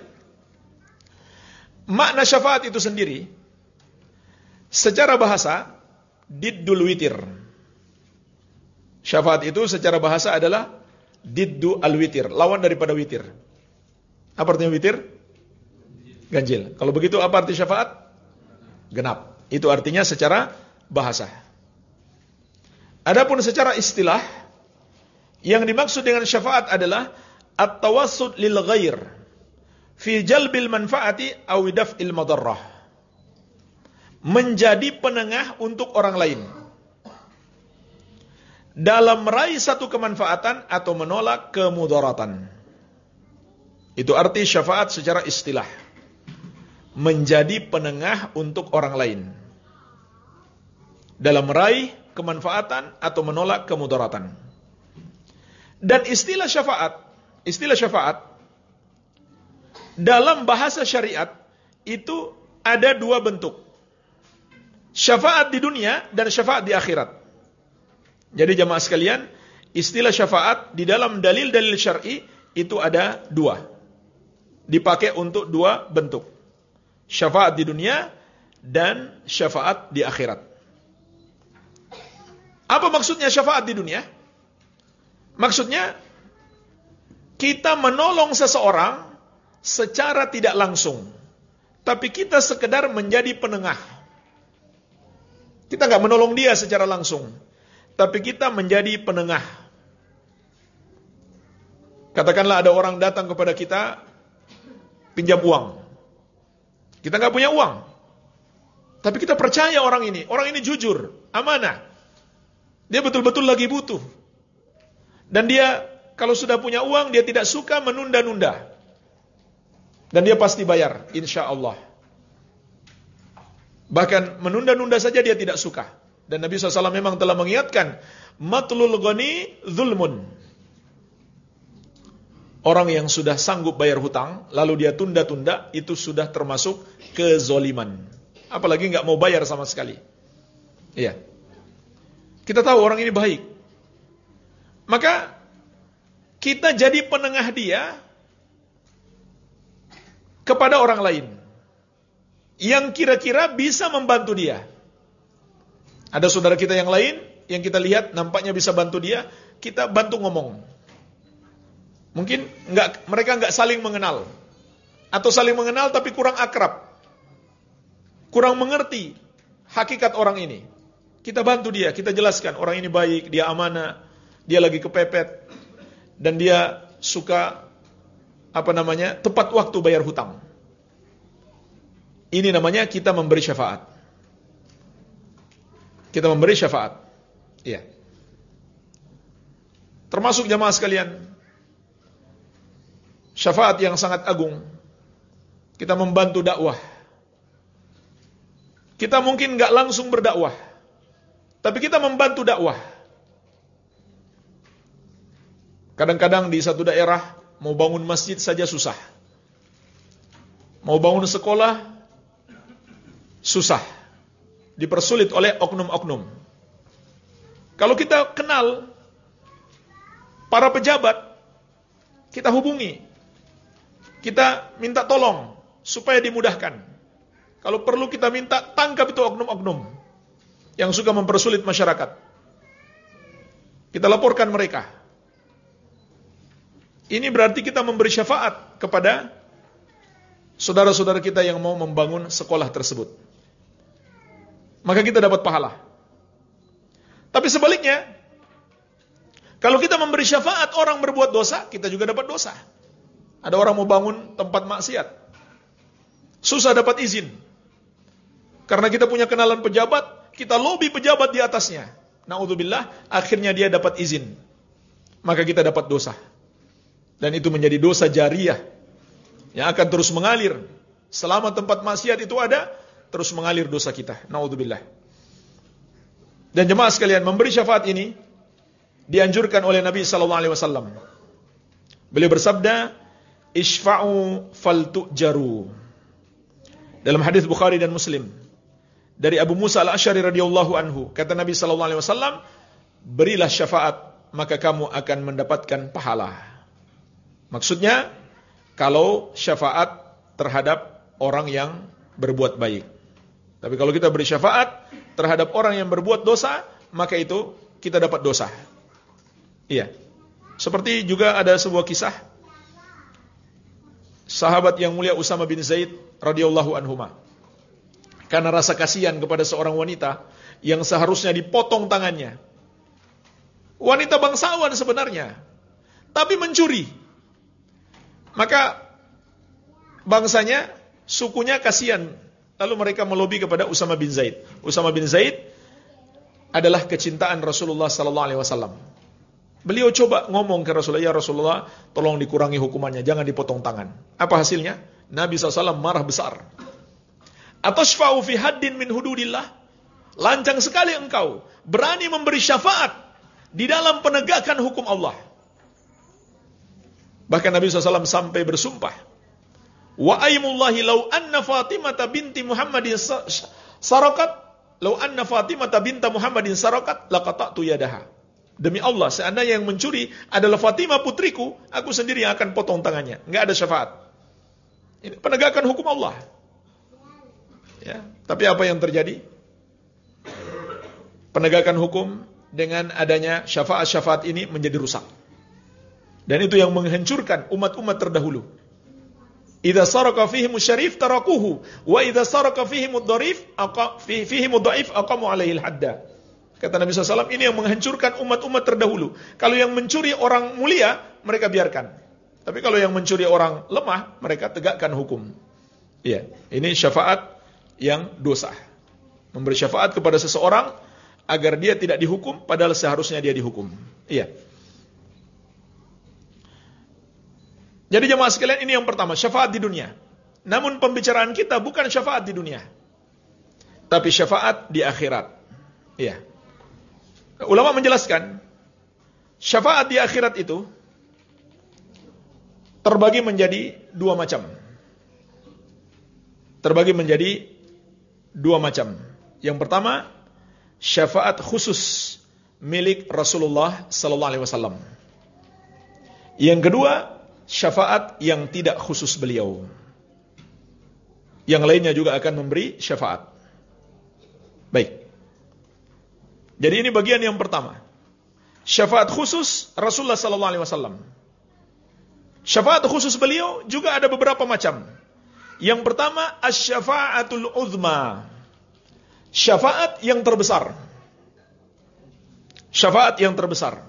makna syafaat itu sendiri secara bahasa diddul witir. Syafaat itu secara bahasa adalah diddu al-witir, lawan daripada witir. Apa artinya witir? Ganjil. Kalau begitu apa arti syafaat? Genap. Itu artinya secara bahasa. Adapun secara istilah, yang dimaksud dengan syafaat adalah at-tawassut lil ghair fi jalbil manfaati aw daf'il madarrah. Menjadi penengah untuk orang lain dalam meraih satu kemanfaatan atau menolak kemudaratan. Itu arti syafaat secara istilah. Menjadi penengah untuk orang lain dalam meraih kemanfaatan atau menolak kemudaratan. Dan istilah syafaat, istilah syafaat dalam bahasa syariat itu ada dua bentuk. Syafaat di dunia dan syafaat di akhirat. Jadi jamaah sekalian, istilah syafaat di dalam dalil-dalil syar'i itu ada dua. Dipakai untuk dua bentuk. Syafaat di dunia dan syafaat di akhirat. Apa maksudnya syafaat di dunia? Maksudnya, kita menolong seseorang secara tidak langsung. Tapi kita sekedar menjadi penengah. Kita nggak menolong dia secara langsung. Tapi kita menjadi penengah. Katakanlah ada orang datang kepada kita, pinjam uang. Kita nggak punya uang. Tapi kita percaya orang ini. Orang ini jujur, amanah. Dia betul-betul lagi butuh. Dan dia kalau sudah punya uang, dia tidak suka menunda-nunda. Dan dia pasti bayar, insya Allah. Bahkan menunda-nunda saja dia tidak suka. Dan Nabi shallallahu alaihi wasallam memang telah mengingatkan, matlul ghani zulmun. Orang yang sudah sanggup bayar hutang, lalu dia tunda-tunda, itu sudah termasuk kezoliman. Apalagi nggak mau bayar sama sekali. Iya. Kita tahu orang ini baik. Maka kita jadi penengah dia kepada orang lain yang kira-kira bisa membantu dia. Ada saudara kita yang lain yang kita lihat nampaknya bisa bantu dia, kita bantu ngomong. Mungkin enggak, mereka enggak saling mengenal, atau saling mengenal tapi kurang akrab, kurang mengerti hakikat orang ini. Kita bantu dia, kita jelaskan orang ini baik, dia amanah, dia lagi kepepet, dan dia suka apa namanya tepat waktu bayar hutang. Ini namanya kita memberi syafaat. Kita memberi syafaat. Iya. Termasuk jamaah sekalian, syafaat yang sangat agung. Kita membantu dakwah. Kita mungkin nggak langsung berdakwah, tapi kita membantu dakwah. Kadang-kadang di satu daerah mau bangun masjid saja susah. Mau bangun sekolah susah. Dipersulit oleh oknum-oknum. Kalau kita kenal para pejabat, kita hubungi. Kita minta tolong supaya dimudahkan. Kalau perlu kita minta tangkap itu oknum-oknum yang suka mempersulit masyarakat. Kita laporkan mereka. Ini berarti kita memberi syafaat kepada saudara-saudara kita yang mau membangun sekolah tersebut. Maka kita dapat pahala. Tapi sebaliknya, kalau kita memberi syafaat orang berbuat dosa, kita juga dapat dosa. Ada orang mau bangun tempat maksiat, Susah dapat izin. Karena kita punya kenalan pejabat, kita lobby pejabat di atasnya. Na'udzubillah, akhirnya dia dapat izin. Maka kita dapat dosa. Dan itu menjadi dosa jariyah yang akan terus mengalir. Selama tempat maksiat itu ada, terus mengalir dosa kita. Na'udzubillah. Dan jemaah sekalian, memberi syafaat ini dianjurkan oleh Nabi sallallahu alaihi wasallam. Beliau bersabda, "Ishfa'u faltu'jaru." Dalam hadis Bukhari dan Muslim dari Abu Musa al-Asy'ari radhiyallahu anhu, kata Nabi sallallahu alaihi wasallam, "Berilah syafaat, maka kamu akan mendapatkan pahala." Maksudnya, kalau syafaat terhadap orang yang berbuat baik. Tapi kalau kita beri syafaat terhadap orang yang berbuat dosa, maka itu kita dapat dosa. Iya. Seperti juga ada sebuah kisah sahabat yang mulia Usama bin Zaid radhiyallahu anhuma. Karena rasa kasihan kepada seorang wanita yang seharusnya dipotong tangannya. Wanita bangsawan sebenarnya, tapi mencuri. Maka bangsanya, sukunya kasihan. Lalu mereka melobi kepada Usama bin Zaid. Usama bin Zaid adalah kecintaan Rasulullah sallallahu alaihi wasallam. Beliau coba ngomong ke Rasulullah, "Ya Rasulullah, tolong dikurangi hukumannya, jangan dipotong tangan." Apa hasilnya? Nabi sallallahu alaihi wasallam marah besar. "Atashfa'u fi haddin min hududillah?" Lancang sekali engkau berani memberi syafaat di dalam penegakan hukum Allah. Bahkan Nabi sallallahu alaihi wasallam sampai bersumpah, "Wa aymullahi law anna Fatimah binti Muhammadin sarakat, law anna Fatimah binta Muhammadin sarakat, laqata'tu yadaha." Demi Allah, seandainya yang mencuri adalah Fatimah putriku, aku sendiri yang akan potong tangannya. Enggak ada syafaat. Ini penegakan hukum Allah. Ya, tapi apa yang terjadi? Penegakan hukum dengan adanya syafaat-syafaat ini menjadi rusak. Dan itu yang menghancurkan umat-umat terdahulu. Idza saraka fihim syarif tarakuhu wa idza saraka fihim ad-dharif aqa fihim ad-dhaif aqamu alaihi al-hadda. Kata Nabi sallallahu alaihi wasallam, ini yang menghancurkan umat-umat terdahulu. Kalau yang mencuri orang mulia, mereka biarkan. Tapi kalau yang mencuri orang lemah, mereka tegakkan hukum. Iya, ini syafaat yang dosa. Memberi syafaat kepada seseorang agar dia tidak dihukum, padahal seharusnya dia dihukum. Iya. Jadi jemaah sekalian, ini yang pertama, syafaat di dunia. Namun pembicaraan kita bukan syafaat di dunia, tapi syafaat di akhirat. Iya. Ulama menjelaskan, syafaat di akhirat itu terbagi menjadi dua macam. Terbagi menjadi dua macam. Yang pertama, syafaat khusus milik Rasulullah sallallahu alaihi wasallam. Yang kedua, syafaat yang tidak khusus beliau. Yang lainnya juga akan memberi syafaat. Baik. Jadi ini bagian yang pertama. Syafaat khusus Rasulullah sallallahu alaihi wasallam. Syafaat khusus beliau juga ada beberapa macam. Yang pertama, asy-syafa'atul uzma. Syafaat yang terbesar. Syafaat yang terbesar.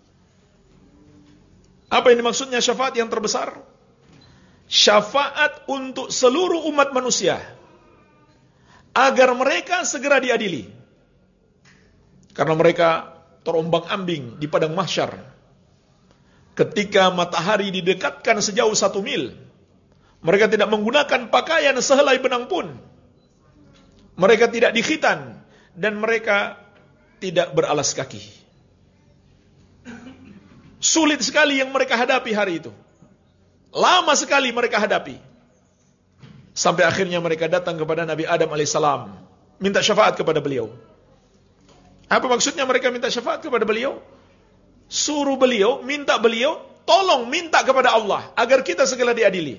Apa yang dimaksudnya syafaat yang terbesar? Syafaat untuk seluruh umat manusia agar mereka segera diadili. Karena mereka terombang-ambing di padang mahsyar. Ketika matahari didekatkan sejauh satu mil, mereka tidak menggunakan pakaian sehelai benang pun. Mereka tidak dikhitan dan mereka tidak beralas kaki. Sulit sekali yang mereka hadapi hari itu. Lama sekali mereka hadapi. Sampai akhirnya mereka datang kepada Nabi Adam alaihissalam, minta syafaat kepada beliau. Apa maksudnya mereka minta syafaat kepada beliau? Suruh beliau, minta beliau, tolong minta kepada Allah agar kita segera diadili.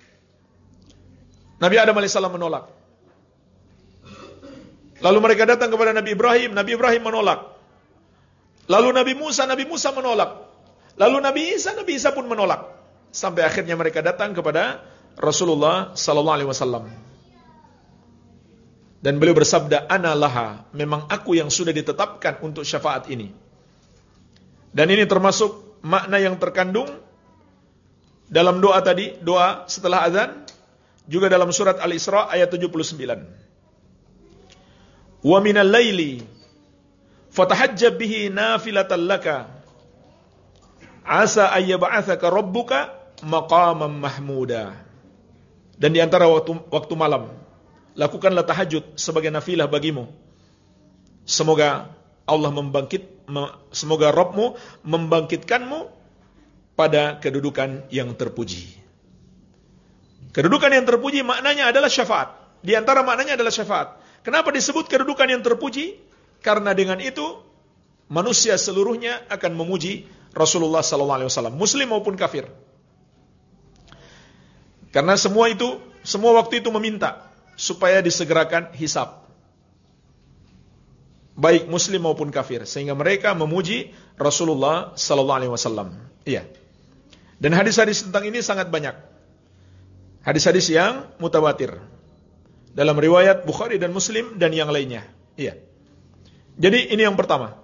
Nabi Adam alaihissalam menolak. Lalu mereka datang kepada Nabi Ibrahim, Nabi Ibrahim menolak. Lalu Nabi Musa, Nabi Musa menolak. Lalu Nabi Isa, Nabi Isa pun menolak. Sampai akhirnya mereka datang kepada Rasulullah sallallahu alaihi wasallam. Dan beliau bersabda, "Ana laha," memang aku yang sudah ditetapkan untuk syafaat ini. Dan ini termasuk makna yang terkandung dalam doa tadi, doa setelah azan. Juga dalam surat Al-Isra ayat tujuh puluh sembilan. Wa minal laili fatahajjab bihi nafilatan laka asa ayyab'atsaka rabbuka maqaman mahmuda. Dan di antara waktu, waktu malam, lakukanlah tahajud sebagai nafilah bagimu. Semoga Allah membangkit, semoga Rabbmu membangkitkanmu pada kedudukan yang terpuji. Kedudukan yang terpuji maknanya adalah syafaat. Di antara maknanya adalah syafaat. Kenapa disebut kedudukan yang terpuji? Karena dengan itu manusia seluruhnya akan memuji Rasulullah sallallahu alaihi wasallam, muslim maupun kafir. Karena semua itu, semua waktu itu meminta supaya disegerakan hisab, baik muslim maupun kafir, sehingga mereka memuji Rasulullah sallallahu alaihi wasallam. Iya. Dan hadis-hadis tentang ini sangat banyak. Hadis-hadis yang mutawatir dalam riwayat Bukhari dan Muslim dan yang lainnya. Iya. Jadi ini yang pertama.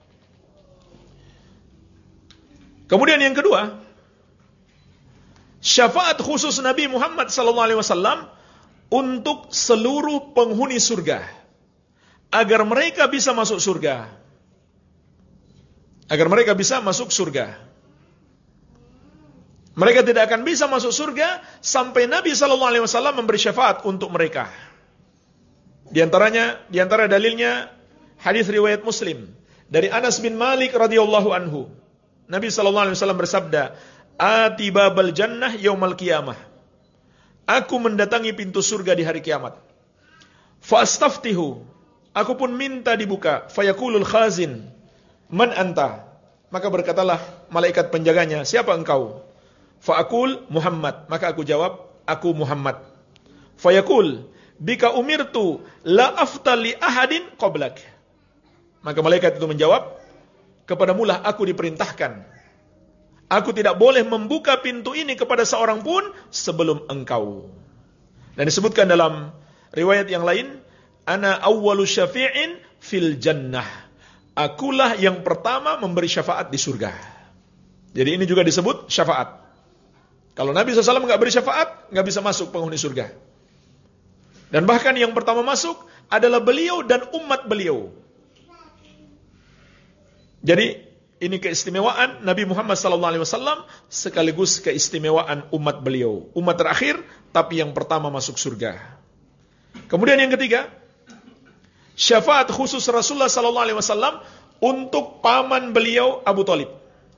Kemudian yang kedua, syafaat khusus Nabi Muhammad sallallahu alaihi wasallam untuk seluruh penghuni surga, agar mereka bisa masuk surga. Agar mereka bisa masuk surga. Mereka tidak akan bisa masuk surga sampai Nabi sallallahu alaihi wasallam memberi syafaat untuk mereka. Di antaranya, di antara dalilnya hadis riwayat Muslim dari Anas bin Malik radhiyallahu anhu. Nabi sallallahu alaihi wasallam bersabda, "Ati babal jannah yaumal qiyamah." Aku mendatangi pintu surga di hari kiamat. Fastaftihu. Aku pun minta dibuka. Fayaqulul khazin, "Man anta?" Maka berkatalah malaikat penjaganya, "Siapa engkau?" Fa'akul Muhammad. Maka aku jawab, "Aku Muhammad." Fayaqul, "Bika umirtu la aftal li ahadin qablak." Maka malaikat itu menjawab, "Kepadamulah aku diperintahkan. Aku tidak boleh membuka pintu ini kepada seorang pun sebelum engkau." Dan disebutkan dalam riwayat yang lain, "Ana awwalu syafi'in fil jannah." Akulah yang pertama memberi syafaat di surga. Jadi ini juga disebut syafaat. Kalau Nabi shallallahu alaihi wasallam nggak beri syafaat, nggak bisa masuk penghuni surga. Dan bahkan yang pertama masuk adalah beliau dan umat beliau. Jadi ini keistimewaan Nabi Muhammad sallallahu alaihi wasallam sekaligus keistimewaan umat beliau. Umat terakhir tapi yang pertama masuk surga. Kemudian yang ketiga, syafaat khusus Rasulullah sallallahu alaihi wasallam untuk paman beliau Abu Thalib.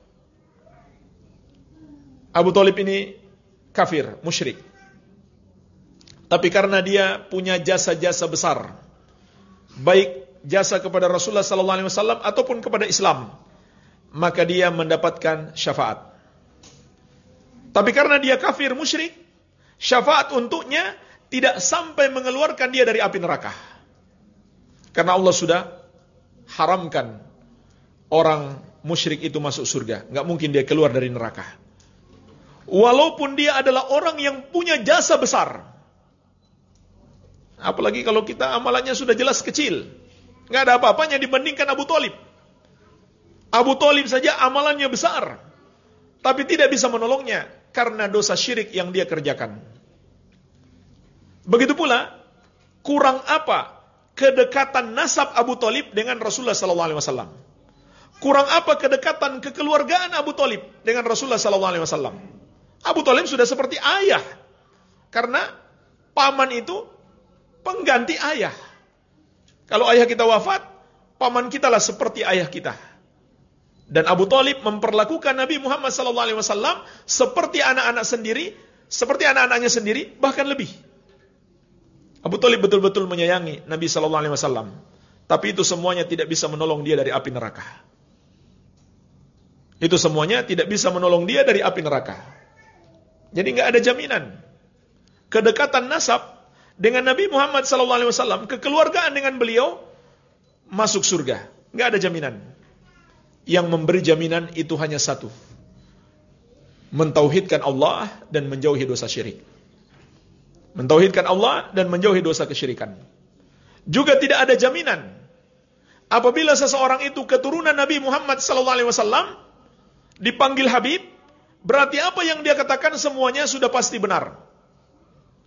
Abu Thalib ini kafir, musyrik. Tapi karena dia punya jasa-jasa besar, baik jasa kepada Rasulullah sallallahu alaihi wasallam ataupun kepada Islam, maka dia mendapatkan syafaat. Tapi karena dia kafir musyrik, syafaat untuknya tidak sampai mengeluarkan dia dari api neraka. Karena Allah sudah haramkan orang musyrik itu masuk surga. Nggak mungkin dia keluar dari neraka. Walaupun dia adalah orang yang punya jasa besar. Apalagi kalau kita amalannya sudah jelas kecil. Nggak ada apa-apanya dibandingkan Abu Thalib. Abu Thalib saja amalannya besar, tapi tidak bisa menolongnya karena dosa syirik yang dia kerjakan. Begitu pula, kurang apa kedekatan nasab Abu Thalib dengan Rasulullah sallallahu alaihi wasallam? Kurang apa kedekatan kekeluargaan Abu Thalib dengan Rasulullah sallallahu alaihi wasallam? Abu Thalib sudah seperti ayah, karena paman itu pengganti ayah. Kalau ayah kita wafat, paman kita lah seperti ayah kita. Dan Abu Thalib memperlakukan Nabi Muhammad sallallahu alaihi wasallam seperti anak-anak sendiri, seperti anak-anaknya sendiri, bahkan lebih. Abu Thalib betul-betul menyayangi Nabi sallallahu alaihi wasallam, tapi itu semuanya tidak bisa menolong dia dari api neraka. Itu semuanya tidak bisa menolong dia dari api neraka. Jadi nggak ada jaminan kedekatan nasab dengan Nabi Muhammad sallallahu alaihi wasallam, kekeluargaan dengan beliau masuk surga. Nggak ada jaminan. Yang memberi jaminan itu hanya satu: mentauhidkan Allah dan menjauhi dosa syirik. Mentauhidkan Allah dan menjauhi dosa kesyirikan. Juga tidak ada jaminan apabila seseorang itu keturunan Nabi Muhammad sallallahu alaihi wasallam dipanggil Habib, berarti apa yang dia katakan semuanya sudah pasti benar.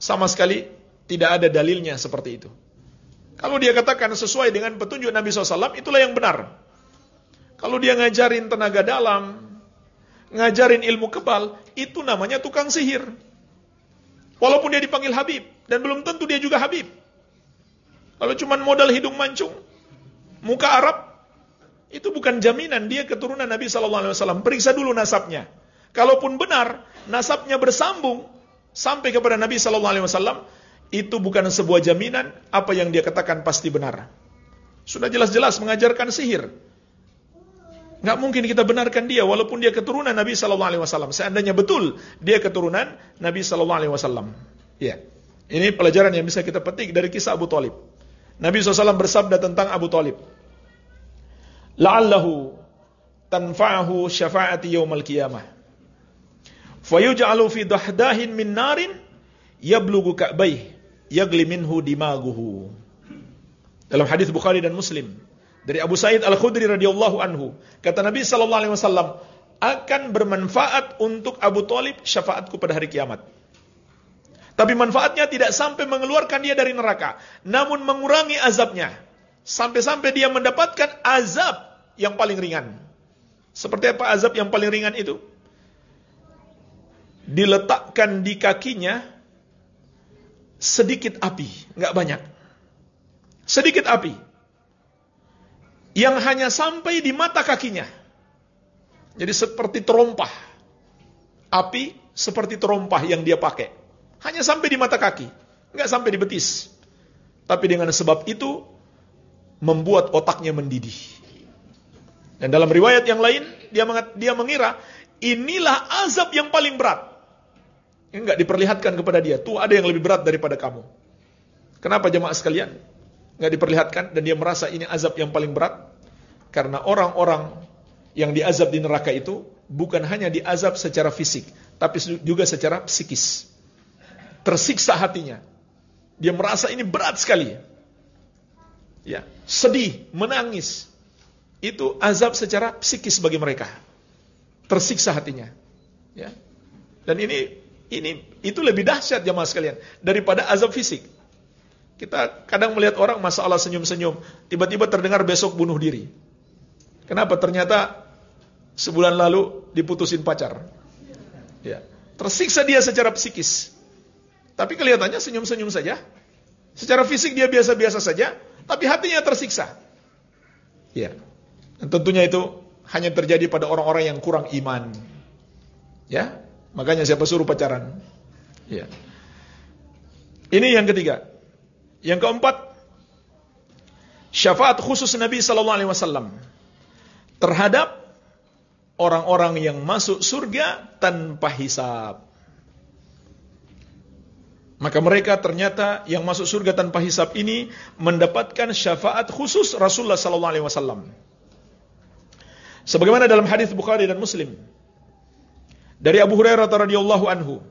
Sama sekali tidak ada dalilnya seperti itu. Kalau dia katakan sesuai dengan petunjuk Nabi shallallahu alaihi wasallam, itulah yang benar. Kalau dia ngajarin tenaga dalam, ngajarin ilmu kebal, itu namanya tukang sihir. Walaupun dia dipanggil Habib, dan belum tentu dia juga Habib. Kalau cuma modal hidung mancung, muka Arab, itu bukan jaminan dia keturunan Nabi shallallahu alaihi wasallam. Periksa dulu nasabnya. Kalaupun benar, nasabnya bersambung sampai kepada Nabi shallallahu alaihi wasallam, itu bukan sebuah jaminan apa yang dia katakan pasti benar. Sudah jelas-jelas mengajarkan sihir. Nggak mungkin kita benarkan dia walaupun dia keturunan Nabi shallallahu alaihi wasallam. Seandainya betul dia keturunan Nabi shallallahu alaihi wasallam. Ya. Ini pelajaran yang bisa kita petik dari kisah Abu Thalib. Nabi shallallahu alaihi wasallam bersabda tentang Abu Thalib, la'allahu tanfa'ahu syafa'ati yaumal qiyamah. Fayuj'alu fi dahdahin min narin yablugu ka'bayh yagli minhu dimaguhu. Dalam hadis Bukhari dan Muslim dari Abu Sa'id Al-Khudri radhiyallahu anhu, kata Nabi sallallahu alaihi wasallam, akan bermanfaat untuk Abu Thalib syafaatku pada hari kiamat. Tapi manfaatnya tidak sampai mengeluarkan dia dari neraka, namun mengurangi azabnya sampai-sampai dia mendapatkan azab yang paling ringan. Seperti apa azab yang paling ringan itu? Diletakkan di kakinya sedikit api, enggak banyak. Sedikit api yang hanya sampai di mata kakinya. Jadi seperti terompah. Api seperti terompah yang dia pakai. Hanya sampai di mata kaki, enggak sampai di betis. Tapi dengan sebab itu membuat otaknya mendidih. Dan dalam riwayat yang lain dia dia mengira inilah azab yang paling berat. Enggak diperlihatkan kepada dia, tuh ada yang lebih berat daripada kamu. Kenapa jemaah sekalian? Enggak diperlihatkan dan dia merasa ini azab yang paling berat. Karena orang-orang yang diazab di neraka itu bukan hanya diazab secara fisik, tapi juga secara psikis. Tersiksa hatinya. Dia merasa ini berat sekali. Ya, sedih, menangis. Itu azab secara psikis bagi mereka. Tersiksa hatinya. Ya. Dan ini ini itu lebih dahsyat jemaah sekalian daripada azab fisik. Kita kadang melihat orang masalah senyum-senyum, tiba-tiba terdengar besok bunuh diri. Kenapa? Ternyata sebulan lalu diputusin pacar. Ya. Tersiksa dia secara psikis. Tapi kelihatannya senyum-senyum saja. Secara fisik dia biasa-biasa saja, tapi hatinya tersiksa. Ya. Dan tentunya itu hanya terjadi pada orang-orang yang kurang iman. Ya. Makanya siapa suruh pacaran? Ya. Ini yang ketiga. Yang keempat, syafaat khusus Nabi sallallahu alaihi wasallam terhadap orang-orang yang masuk surga tanpa hisab. Maka mereka ternyata yang masuk surga tanpa hisab ini mendapatkan syafaat khusus Rasulullah sallallahu alaihi wasallam. Sebagaimana dalam hadis Bukhari dan Muslim dari Abu Hurairah radhiyallahu anhu,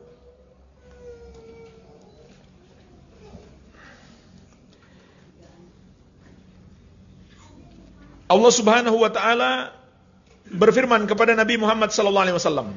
Allah Subhanahu wa taala berfirman kepada Nabi Muhammad sallallahu alaihi wasallam,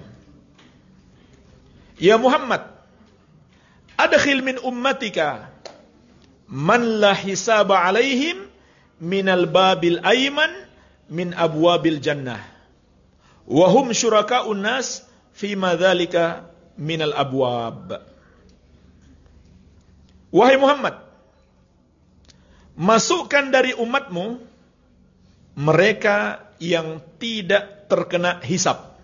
"Ya Muhammad, adkhil min ummatika man la hisaba alaihim minal babil ayman min abwabil jannah wa hum syuraka'un nas fi madzalika minal abwab." Wahai Muhammad, masukkan dari umatmu mereka yang tidak terkena hisab.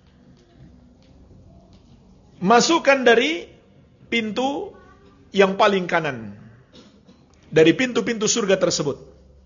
Masukkan dari pintu yang paling kanan dari pintu-pintu surga tersebut.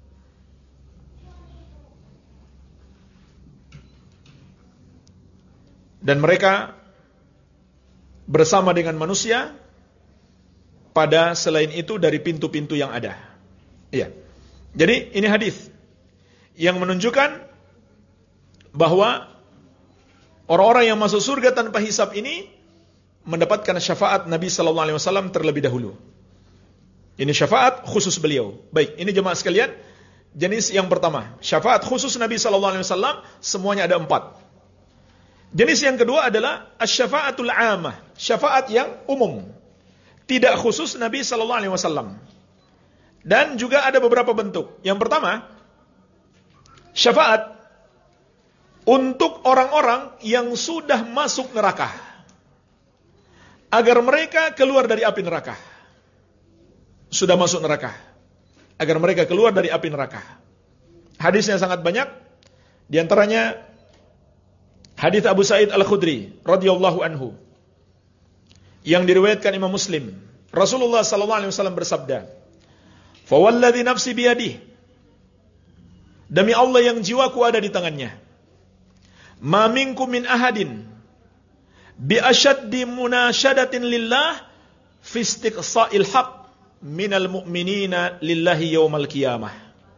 Dan mereka bersama dengan manusia pada selain itu dari pintu-pintu yang ada. Iya. Jadi ini hadis yang menunjukkan bahwa orang-orang yang masuk surga tanpa hisab ini mendapatkan syafaat Nabi sallallahu alaihi wasallam terlebih dahulu. Ini syafaat khusus beliau. Baik, ini jemaah sekalian, jenis yang pertama, syafaat khusus Nabi sallallahu alaihi wasallam semuanya ada empat. Jenis yang kedua adalah asy-syafaatul 'ammah, syafaat yang umum. tidak khusus Nabi sallallahu alaihi wasallam. Dan juga ada beberapa bentuk. Yang pertama, syafaat untuk orang-orang yang sudah masuk neraka, agar mereka keluar dari api neraka. Sudah masuk neraka, agar mereka keluar dari api neraka. Hadisnya sangat banyak. Di antaranya hadis Abu Sa'id Al-Khudri radhiyallahu anhu yang diriwayatkan Imam Muslim. Rasulullah sallallahu alaihi wasallam bersabda, "Fa walladzi nafsi biyadihi," demi Allah yang jiwaku ada di tangannya, "ma minkum min ahadin bi ashaddi munashadatin lillah fi istiqsa'il haqq minal mu'minina lillahi yawmal qiyamah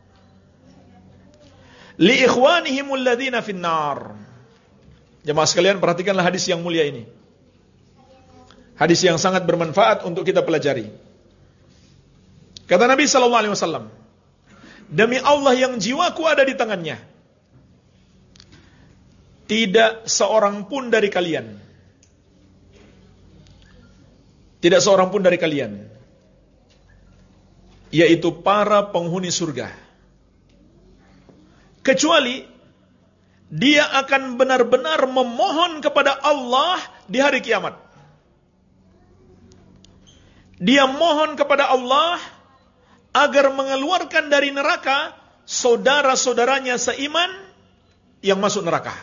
li ikhwanihim alladhina fin nar." Jemaah sekalian, perhatikanlah hadis yang mulia ini. Hadis yang sangat bermanfaat untuk kita pelajari. Kata Nabi sallallahu alaihi wasallam, "Demi Allah yang jiwaku ada di tangannya, tidak seorang pun dari kalian, tidak seorang pun dari kalian, yaitu para penghuni surga, kecuali dia akan benar-benar memohon kepada Allah di hari kiamat. Dia mohon kepada Allah agar mengeluarkan dari neraka saudara-saudaranya seiman yang masuk neraka.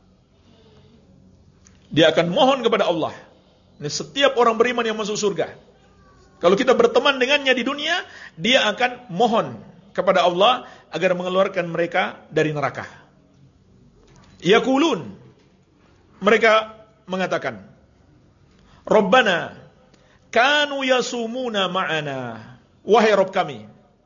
Dia akan mohon kepada Allah. Ini setiap orang beriman yang masuk surga, kalau kita berteman dengannya di dunia, dia akan mohon kepada Allah agar mengeluarkan mereka dari neraka. Yaqulun, mereka mengatakan, Rabbana kanu yasumuna ma'ana, wahai Rabb kami,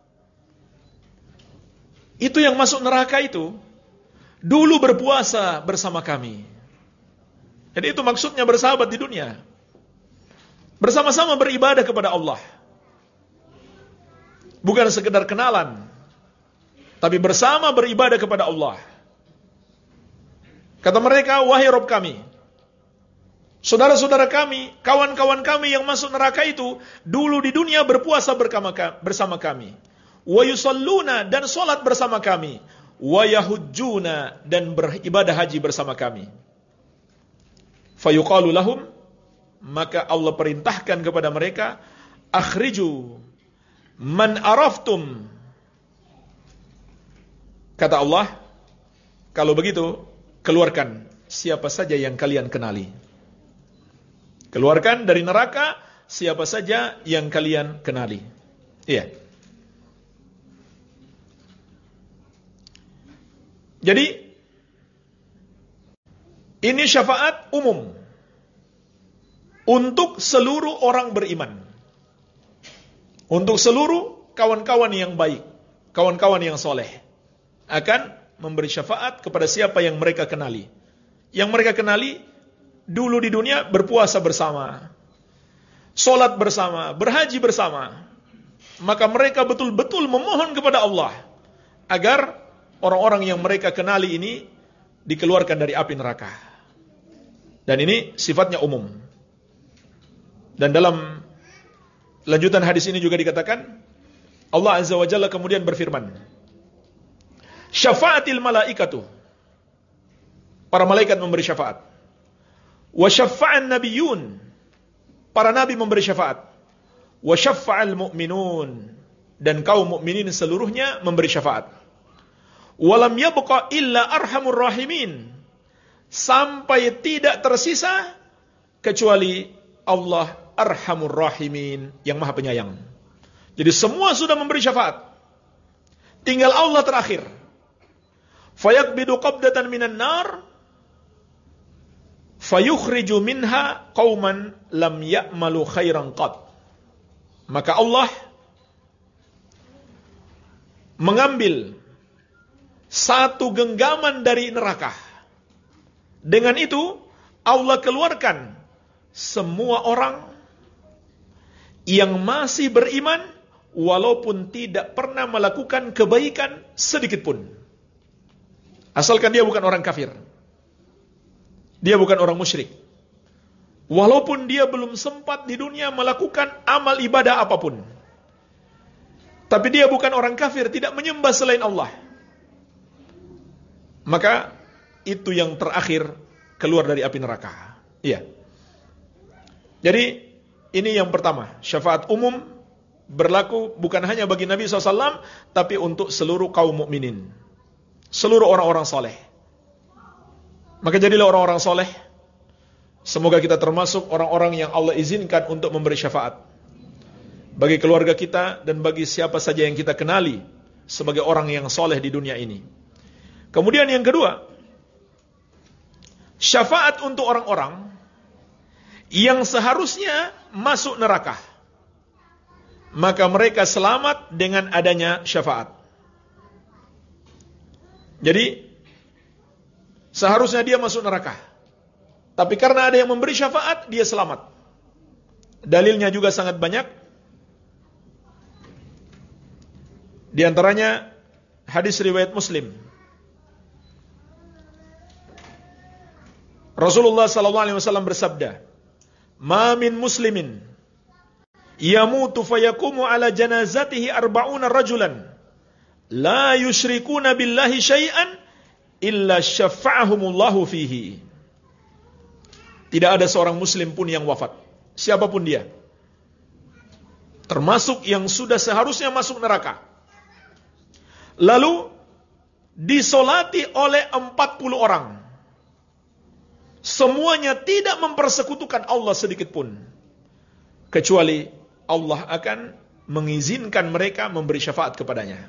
itu yang masuk neraka itu dulu berpuasa bersama kami. Jadi itu maksudnya bersahabat di dunia, bersama-sama beribadah kepada Allah, bukan sekedar kenalan, tapi bersama beribadah kepada Allah. Kata mereka, wahai Rabb kami, saudara-saudara kami, kawan-kawan kami yang masuk neraka itu dulu di dunia berpuasa bersama kami, wa yusalluna, dan salat bersama kami, wa yahujjuna, dan beribadah haji bersama kami. Fayuqalu lahum, maka Allah perintahkan kepada mereka, akhriju man araftum. Kata Allah, kalau begitu keluarkan siapa saja yang kalian kenali. Keluarkan dari neraka siapa saja yang kalian kenali. Iya. Jadi ini syafaat umum untuk seluruh orang beriman, untuk seluruh kawan-kawan yang baik, kawan-kawan yang soleh, akan memberi syafaat kepada siapa yang mereka kenali. Yang mereka kenali dulu di dunia berpuasa bersama, solat bersama, berhaji bersama. Maka mereka betul-betul memohon kepada Allah agar orang-orang yang mereka kenali ini dikeluarkan dari api neraka. Dan ini sifatnya umum. Dan dalam lanjutan hadis ini juga dikatakan, Allah Azza wa Jalla kemudian berfirman, syafaatil malaikatu, para malaikat memberi syafaat. Wa syafa'an nabiyyun, para nabi memberi syafaat. Wa syafa'al mu'minun, dan kaum mukminin seluruhnya memberi syafaat. Wa lam yabqa illa arhamur rahimin, sampai tidak tersisa kecuali Allah arhamur rahimin, yang maha penyayang. Jadi semua sudah memberi syafaat, tinggal Allah terakhir. Fayaqbidu qabdatan minan nar fayukhriju minha qauman lam ya'malu khairan qad. Maka Allah mengambil satu genggaman dari neraka. Dengan itu Allah keluarkan semua orang yang masih beriman walaupun tidak pernah melakukan kebaikan sedikit pun. Asalkan dia bukan orang kafir, dia bukan orang musyrik, walaupun dia belum sempat di dunia melakukan amal ibadah apapun. Tapi dia bukan orang kafir, tidak menyembah selain Allah. Maka itu yang terakhir keluar dari api neraka. Iya. Jadi ini yang pertama, syafaat umum berlaku bukan hanya bagi Nabi shallallahu alaihi wasallam, tapi untuk seluruh kaum mukminin, seluruh orang-orang soleh. Maka jadilah orang-orang soleh. Semoga kita termasuk orang-orang yang Allah izinkan untuk memberi syafaat bagi keluarga kita dan bagi siapa saja yang kita kenali sebagai orang yang soleh di dunia ini. Kemudian yang kedua, syafaat untuk orang-orang yang seharusnya masuk neraka, maka mereka selamat dengan adanya syafaat. Jadi seharusnya dia masuk neraka, tapi karena ada yang memberi syafaat, dia selamat. Dalilnya juga sangat banyak. Di antaranya hadis riwayat Muslim. Rasulullah sallallahu alaihi wasallam bersabda, "Ma min muslimin yamutu fayakumu ala janazatihi arba'una rajulan la yusyrikuna billahi syai'an illa syafa'ahumullahu fihi." Tidak ada seorang muslim pun yang wafat, siapapun dia, termasuk yang sudah seharusnya masuk neraka, lalu disolati oleh empat puluh orang, semuanya tidak mempersekutukan Allah sedikit pun, kecuali Allah akan mengizinkan mereka memberi syafaat kepadanya.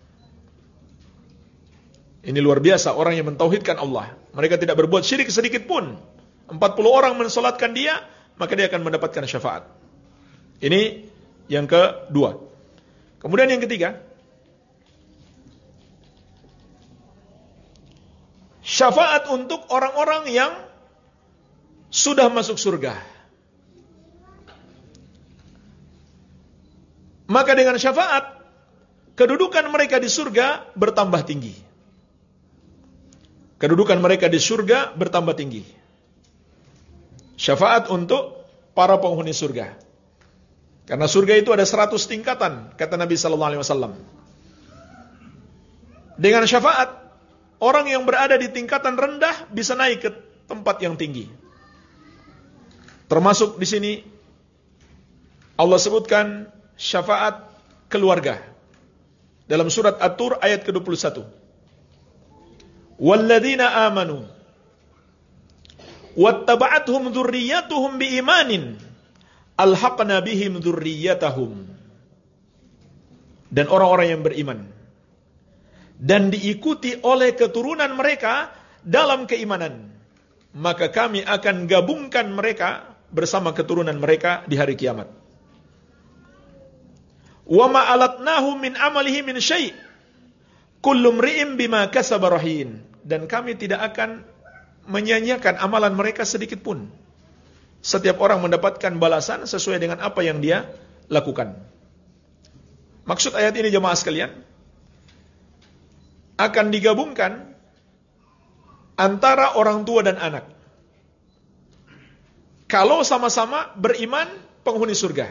Ini luar biasa orang yang mentauhidkan Allah. Mereka tidak berbuat syirik sedikit pun. empat puluh orang mensolatkan dia, maka dia akan mendapatkan syafaat. Ini yang kedua. Kemudian yang ketiga, syafaat untuk orang-orang yang sudah masuk surga. Maka dengan syafaat, kedudukan mereka di surga bertambah tinggi. Kedudukan mereka di surga bertambah tinggi. Syafaat untuk para penghuni surga. Karena surga itu ada seratus tingkatan, kata Nabi sallallahu alaihi wasallam. Dengan syafaat, orang yang berada di tingkatan rendah bisa naik ke tempat yang tinggi. Termasuk di sini Allah sebutkan syafaat keluarga dalam surat At-Tur ayat ke dua puluh satu. Walladzina amanu wattaba'athum dzurriyyatuhum biimanin alhaqna bihim dzurriyyatahum. Dan orang-orang yang beriman dan diikuti oleh keturunan mereka dalam keimanan, maka kami akan gabungkan mereka bersama keturunan mereka di hari kiamat. Wa ma alatnahum min amalihi min syai' kullu mri'in bima kasaba rahin. Dan kami tidak akan menyanyiakan amalan mereka sedikit pun. Setiap orang mendapatkan balasan sesuai dengan apa yang dia lakukan. Maksud ayat ini jemaah sekalian, akan digabungkan antara orang tua dan anak. Kalau sama-sama beriman penghuni surga.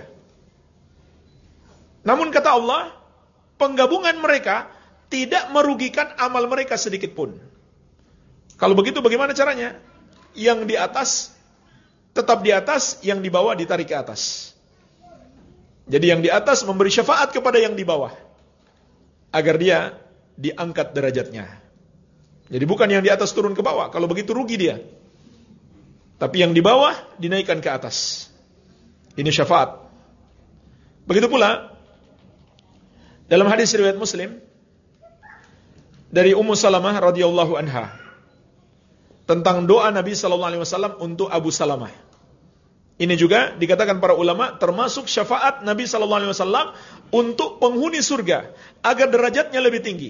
Namun kata Allah, penggabungan mereka tidak merugikan amal mereka sedikit pun. Kalau begitu bagaimana caranya? Yang di atas tetap di atas, yang di bawah ditarik ke atas. Jadi yang di atas memberi syafaat kepada yang di bawah, agar dia diangkat derajatnya. Jadi bukan yang di atas turun ke bawah, kalau begitu rugi dia. Tapi yang di bawah dinaikkan ke atas. Ini syafaat. Begitu pula dalam hadis riwayat Muslim dari Ummu Salamah radhiyallahu anha tentang doa Nabi sallallahu alaihi wasallam untuk Abu Salamah. Ini juga dikatakan para ulama termasuk syafaat Nabi sallallahu alaihi wasallam untuk penghuni surga agar derajatnya lebih tinggi.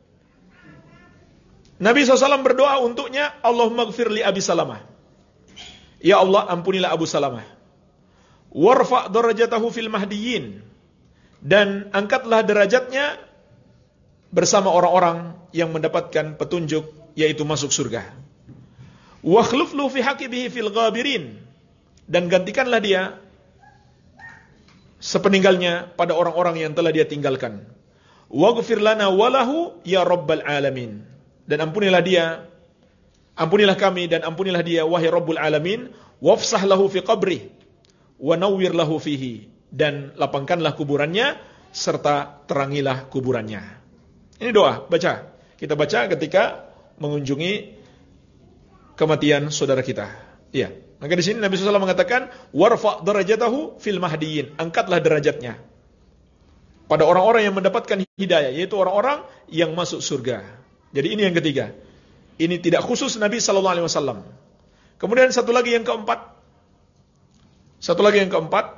Nabi sallallahu alaihi wasallam berdoa untuknya, Allahumma ighfir li Abi Salamah. Ya Allah, ampunilah Abu Salamah. Warfa' darajatahu fil mahdiyyin. Dan angkatlah derajatnya bersama orang-orang yang mendapatkan petunjuk, yaitu masuk surga. Wa khluflu fi haqibihi fil ghabirin. dan gantikanlah dia sepeninggalnya pada orang-orang yang telah dia tinggalkan. Waghfir lana walahu ya rabbal alamin. Dan ampunilah dia, ampunilah kami dan ampunilah dia wahai rabbul alamin. Wafsah lahu fi qabri wa nawwir lahu fihi. Dan lapangkanlah kuburannya serta terangilah kuburannya. Ini doa, baca. Kita baca ketika mengunjungi kematian saudara kita. Iya. Maka di sini Nabi shallallahu alaihi wasallam mengatakan, warfa' darajatahu fil mahdiyin. Angkatlah derajatnya pada orang-orang yang mendapatkan hidayah, yaitu orang-orang yang masuk surga. Jadi ini yang ketiga. Ini tidak khusus Nabi shallallahu alaihi wasallam. Kemudian satu lagi yang keempat. Satu lagi yang keempat.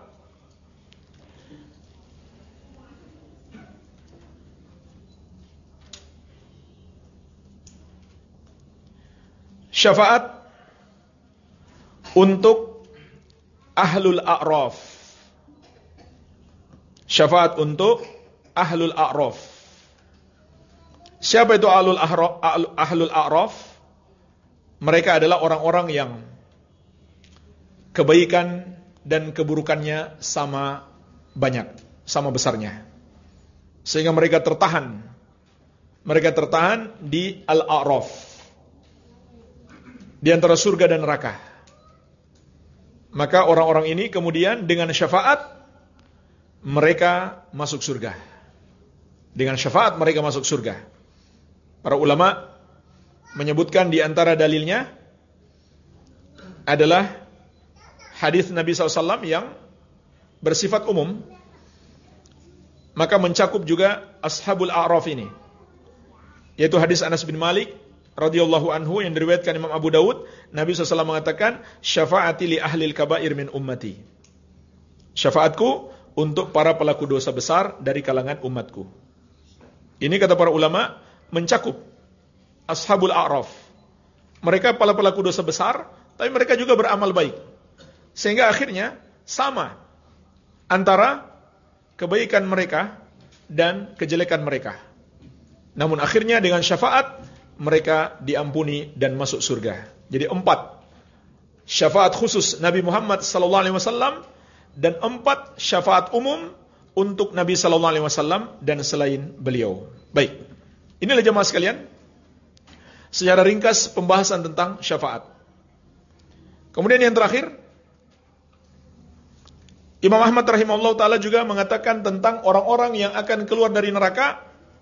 Syafaat untuk ahlul a'raf. Syafaat untuk ahlul a'raf. Siapa itu ahlul a'raf? Ahlul a'raf? Mereka adalah orang-orang yang kebaikan dan keburukannya sama banyak, sama besarnya. Sehingga mereka tertahan. Mereka tertahan di al-a'raf, di antara surga dan neraka. Maka orang-orang ini kemudian dengan syafaat mereka masuk surga. Dengan syafaat mereka masuk surga. Para ulama menyebutkan di antara dalilnya adalah hadis Nabi shallallahu alaihi wasallam yang bersifat umum. Maka mencakup juga ashabul a'raf ini, yaitu hadis Anas bin Malik radhiyallahu anhu yang diriwayatkan Imam Abu Dawud. Nabi shallallahu alaihi wasallam mengatakan, syafaati li ahlil kabair min ummati. Syafaatku untuk para pelaku dosa besar dari kalangan umatku. Ini kata para ulama mencakup ashabul a'raf. Mereka para pelaku dosa besar, tapi mereka juga beramal baik. Sehingga akhirnya sama antara kebaikan mereka dan kejelekan mereka. Namun akhirnya dengan syafaat mereka diampuni dan masuk surga. Jadi empat syafaat khusus Nabi Muhammad sallallahu alaihi wasallam dan empat syafaat umum untuk Nabi sallallahu alaihi wasallam dan selain beliau. Baik. Inilah jemaah sekalian secara ringkas pembahasan tentang syafaat. Kemudian yang terakhir, Imam Ahmad rahimahullah ta'ala juga mengatakan tentang orang-orang yang akan keluar dari neraka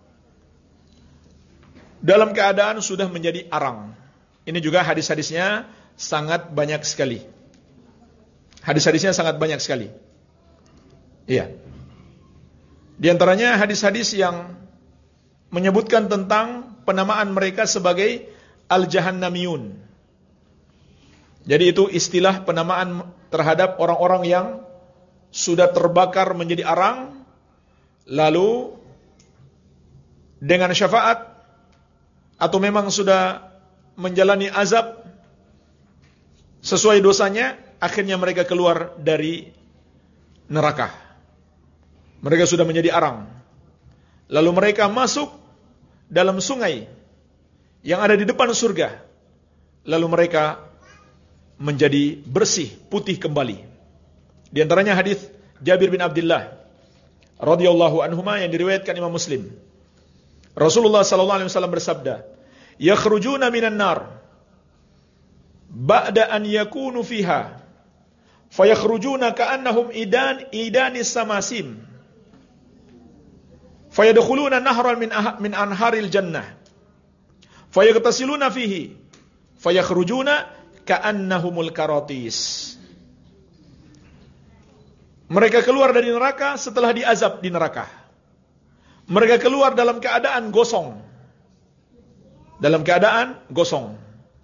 dalam keadaan sudah menjadi arang. Ini juga hadis-hadisnya sangat banyak sekali. Hadis-hadisnya sangat banyak sekali. Iya. Di antaranya hadis-hadis yang menyebutkan tentang penamaan mereka sebagai al-jahannamiyun. Jadi itu istilah penamaan terhadap orang-orang yang sudah terbakar menjadi arang, lalu dengan syafaat atau memang sudah menjalani azab sesuai dosanya, akhirnya mereka keluar dari neraka. Mereka sudah menjadi arang. Lalu mereka masuk dalam sungai yang ada di depan surga. Lalu mereka menjadi bersih, putih kembali. Di antaranya hadis Jabir bin Abdullah radhiyallahu anhuma yang diriwayatkan Imam Muslim. Rasulullah sallallahu alaihi wasallam bersabda, "Yakhrujuna minan nar ba'da an yakunu fiha, fayakhrujuna ka'annahum idan idanis samasim. Fayadkhuluna nahran min ah, min anharil jannah. Fayaghtasiluna fihi, fayakhrujuna ka'annahumul karatis." Mereka keluar dari neraka setelah diazab di neraka. Mereka keluar dalam keadaan gosong. Dalam keadaan gosong.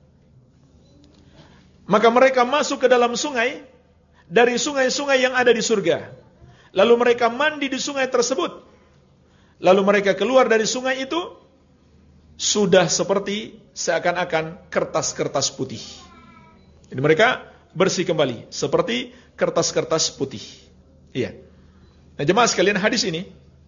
Maka mereka masuk ke dalam sungai dari sungai-sungai yang ada di surga. Lalu mereka mandi di sungai tersebut. Lalu mereka keluar dari sungai itu sudah seperti seakan-akan kertas-kertas putih. Jadi mereka bersih kembali seperti kertas-kertas putih. Iya. Nah, jemaah sekalian, hadis ini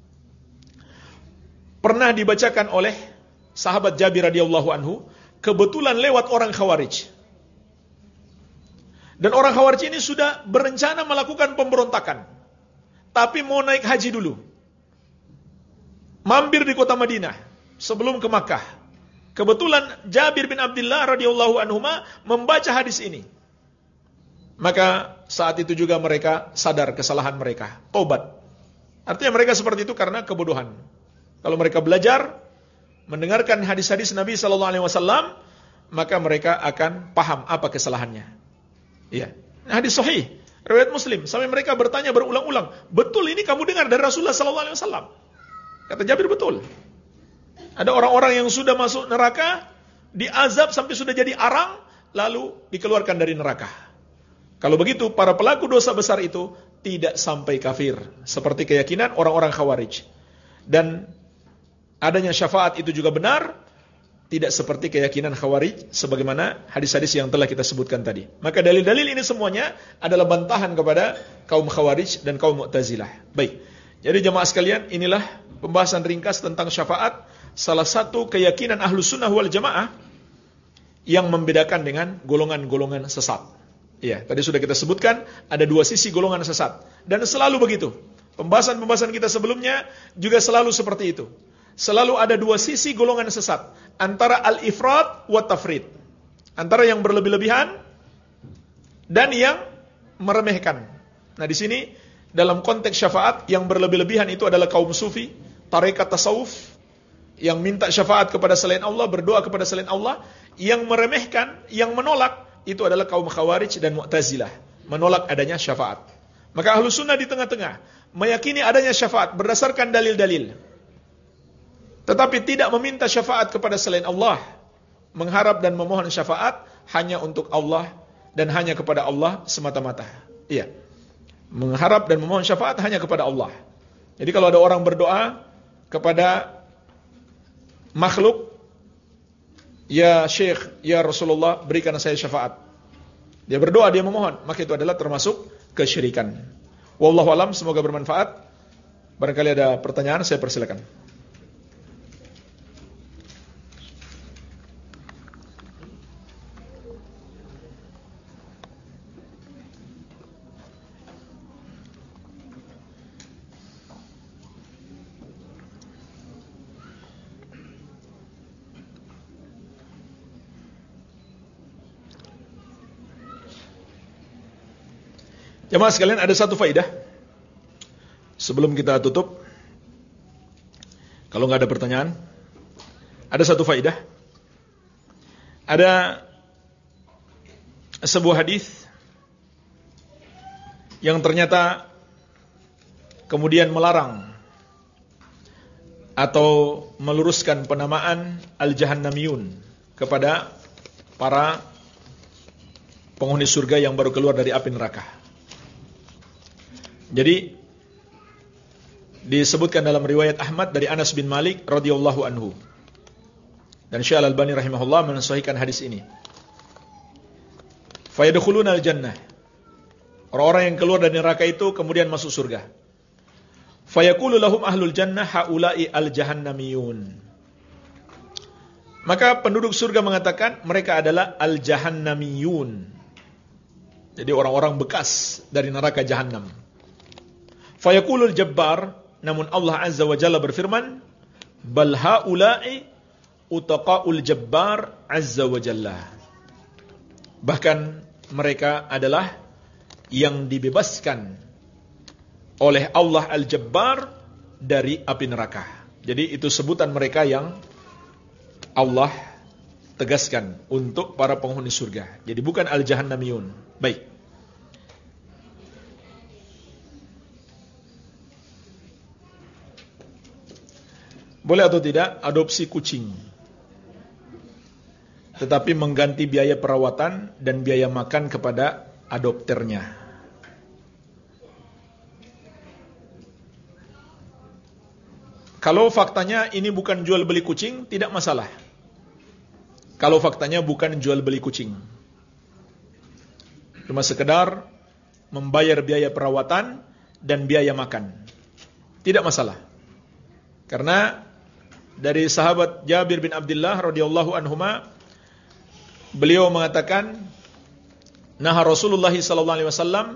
pernah dibacakan oleh sahabat Jabir radhiyallahu anhu, kebetulan lewat orang Khawarij. Dan orang Khawarij ini sudah berencana melakukan pemberontakan, tapi mau naik haji dulu. Mampir di kota Madinah sebelum ke Makkah. Kebetulan Jabir bin Abdullah radhiyallahu anhuma membaca hadis ini. Maka saat itu juga mereka sadar kesalahan mereka, tobat. Artinya mereka seperti itu karena kebodohan. Kalau mereka belajar mendengarkan hadis-hadis Nabi sallallahu alaihi wasallam, maka mereka akan paham apa kesalahannya. Iya. Hadis sahih, riwayat Muslim, sampai mereka bertanya berulang-ulang, "Betul ini kamu dengar dari Rasulullah sallallahu alaihi wasallam?" Kata Jabir, "Betul." Ada orang-orang yang sudah masuk neraka, diazab sampai sudah jadi arang, lalu dikeluarkan dari neraka. Kalau begitu, para pelaku dosa besar itu tidak sampai kafir, seperti keyakinan orang-orang Khawarij. Dan adanya syafaat itu juga benar, tidak seperti keyakinan Khawarij, sebagaimana hadis-hadis yang telah kita sebutkan tadi. Maka dalil-dalil ini semuanya adalah bantahan kepada kaum Khawarij dan kaum Mu'tazilah. Baik, jadi jemaah sekalian, inilah pembahasan ringkas tentang syafaat, salah satu keyakinan Ahlus Sunnah wal Jamaah yang membedakan dengan golongan-golongan sesat. Ya, tadi sudah kita sebutkan, ada dua sisi golongan sesat. Dan selalu begitu. Pembahasan-pembahasan kita sebelumnya juga selalu seperti itu. Selalu ada dua sisi golongan sesat, antara al-ifrat wa tafrid, antara yang berlebih-lebihan dan yang meremehkan. Nah, di sini dalam konteks syafaat, yang berlebih-lebihan itu adalah kaum sufi, tarekat tasawuf, yang minta syafaat kepada selain Allah, berdoa kepada selain Allah. Yang meremehkan, yang menolak, itu adalah kaum Khawarij dan Mu'tazilah, menolak adanya syafaat. Maka Ahlus Sunnah di tengah-tengah, meyakini adanya syafaat berdasarkan dalil-dalil, tetapi tidak meminta syafaat kepada selain Allah, mengharap dan memohon syafaat hanya untuk Allah dan hanya kepada Allah semata-mata. Iya, mengharap dan memohon syafaat hanya kepada Allah. Jadi kalau ada orang berdoa kepada makhluk, "Ya Syekh, ya Rasulullah, berikan saya syafaat." Dia berdoa, dia memohon, maka itu adalah termasuk kesyirikan. Wallahu alam, semoga bermanfaat. Barangkali ada pertanyaan, saya persilakan. Jemaah sekalian, ada satu faidah sebelum kita tutup. Kalau nggak ada pertanyaan, ada satu faidah. Ada sebuah hadis yang ternyata kemudian melarang atau meluruskan penamaan al-jahannamiyun kepada para penghuni surga yang baru keluar dari api neraka. Jadi disebutkan dalam riwayat Ahmad dari Anas bin Malik radhiyallahu anhu, dan Syekh Al-Albani rahimahullah mensahihkan hadis ini. Fayadkhuluna al-jannah, orang-orang yang keluar dari neraka itu kemudian masuk surga. Fayaqulu lahum ahlul jannah haula'i al-jahannamiyun. Maka penduduk surga mengatakan mereka adalah al-jahannamiyun. Jadi orang-orang bekas dari neraka jahannam. Fayaqulul jabbar, namun Allah Azza wa Jalla berfirman, bal haula'i utaqaul jabbar Azza wa Jalla. Bahkan mereka adalah yang dibebaskan oleh Allah Al-Jabbar dari api neraka. Jadi itu sebutan mereka yang Allah tegaskan untuk para penghuni surga. Jadi bukan Al-Jahannamiyun. Baik. Boleh atau tidak adopsi kucing, tetapi mengganti biaya perawatan dan biaya makan kepada adopternya? Kalau faktanya ini bukan jual beli kucing, tidak masalah. Kalau faktanya bukan jual beli kucing, cuma sekedar membayar biaya perawatan dan biaya makan, tidak masalah. Karena dari sahabat Jabir bin Abdullah radhiyallahu anhuma, beliau mengatakan, Nah, Rasulullah sallallahu alaihi wasallam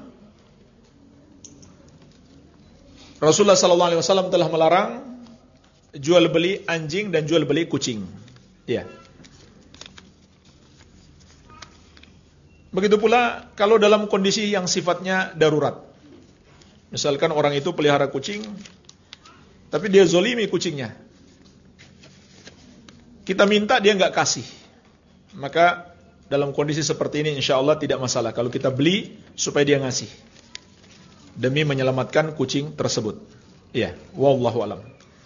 Rasulullah sallallahu alaihi wasallam telah melarang jual beli anjing dan jual beli kucing. Ya. Begitu pula kalau dalam kondisi yang sifatnya darurat. Misalkan orang itu pelihara kucing, tapi dia zolimi kucingnya. Kita minta dia nggak kasih. Maka dalam kondisi seperti ini insya Allah tidak masalah kalau kita beli supaya dia ngasih. Demi menyelamatkan kucing tersebut. Iya, wallahu alam.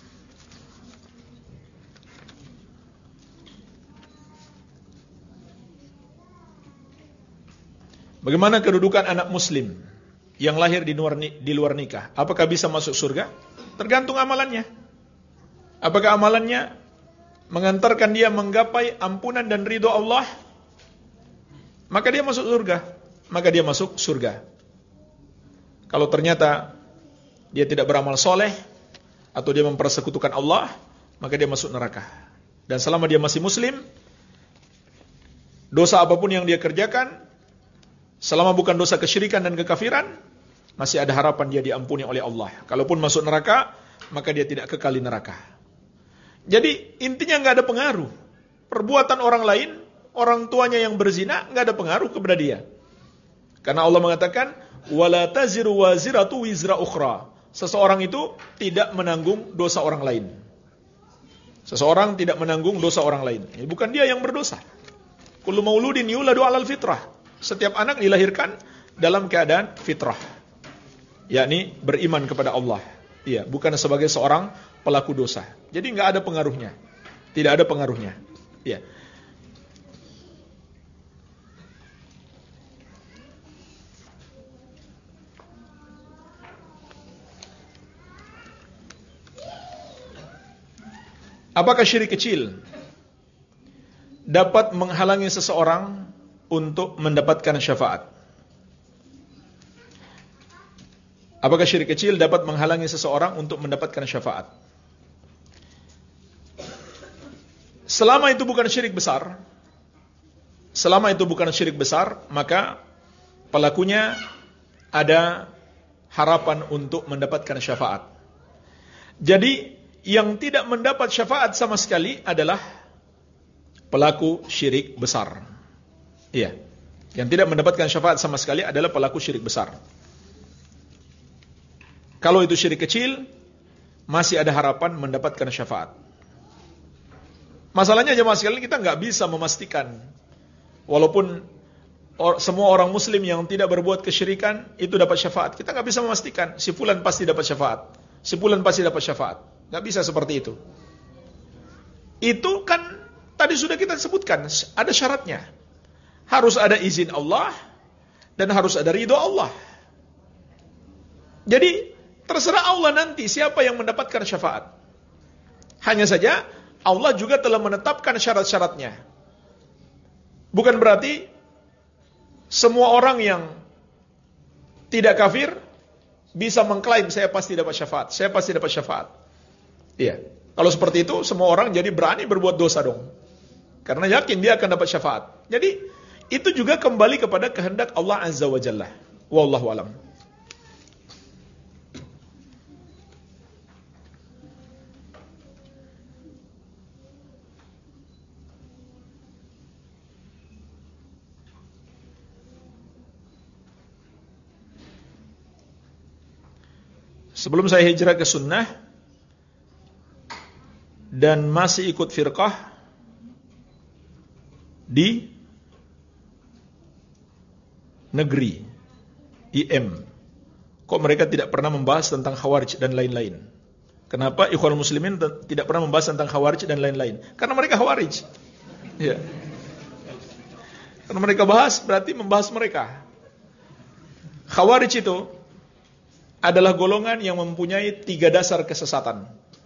Bagaimana kedudukan anak muslim yang lahir di luar, di luar nikah? Apakah bisa masuk surga? Tergantung amalannya. Apakah amalannya mengantarkan dia menggapai ampunan dan ridho Allah? Maka dia masuk surga. Maka dia masuk surga. Kalau ternyata dia tidak beramal soleh atau dia mempersekutukan Allah, maka dia masuk neraka. Dan selama dia masih muslim, dosa apapun yang dia kerjakan, selama bukan dosa kesyirikan dan kekafiran, masih ada harapan dia diampuni oleh Allah. Kalaupun masuk neraka, maka dia tidak kekal di neraka. Jadi intinya nggak ada pengaruh. Perbuatan orang lain, orang tuanya yang berzina, nggak ada pengaruh kepada dia. Karena Allah mengatakan, wala taziru waziratu wizra ukhra. Seseorang itu tidak menanggung dosa orang lain. Seseorang tidak menanggung dosa orang lain. Bukan dia yang berdosa. Kullu mauludin yuladu alal fitrah. Setiap anak dilahirkan dalam keadaan fitrah, yakni beriman kepada Allah. Iya, bukan sebagai seorang pelaku dosa. Jadi nggak ada pengaruhnya, tidak ada pengaruhnya. Iya. Apakah syirik kecil dapat menghalangi seseorang untuk mendapatkan syafaat? Apakah syirik kecil dapat menghalangi seseorang untuk mendapatkan syafaat? Selama itu bukan syirik besar, selama itu bukan syirik besar, maka pelakunya ada harapan untuk mendapatkan syafaat. Jadi yang tidak mendapat syafaat sama sekali adalah pelaku syirik besar. Iya. Yang tidak mendapatkan syafaat sama sekali adalah pelaku syirik besar. Kalau itu syirik kecil, masih ada harapan mendapatkan syafaat. Masalahnya jemaah sekalian, kita nggak bisa memastikan. Walaupun or, semua orang muslim yang tidak berbuat kesyirikan itu dapat syafaat, kita nggak bisa memastikan si fulan pasti dapat syafaat, si fulan pasti dapat syafaat. Nggak bisa seperti itu. Itu kan tadi sudah kita sebutkan, ada syaratnya. Harus ada izin Allah dan harus ada ridho Allah. Jadi terserah Allah nanti siapa yang mendapatkan syafaat. Hanya saja Allah juga telah menetapkan syarat-syaratnya. Bukan berarti semua orang yang tidak kafir bisa mengklaim saya pasti dapat syafaat, saya pasti dapat syafaat. Iya. Kalau seperti itu semua orang jadi berani berbuat dosa dong. Karena yakin dia akan dapat syafaat. Jadi itu juga kembali kepada kehendak Allah Azza wa Jalla. Wallahu alam. Sebelum saya hijrah ke sunnah dan masih ikut firqah di negeri I M, kok mereka tidak pernah membahas tentang Khawarij dan lain-lain? Kenapa Ikhwanul Muslimin tidak pernah membahas tentang Khawarij dan lain-lain? Karena mereka Khawarij. Ya. Karena mereka bahas berarti membahas mereka. Khawarij itu adalah golongan yang mempunyai tiga dasar kesesatan.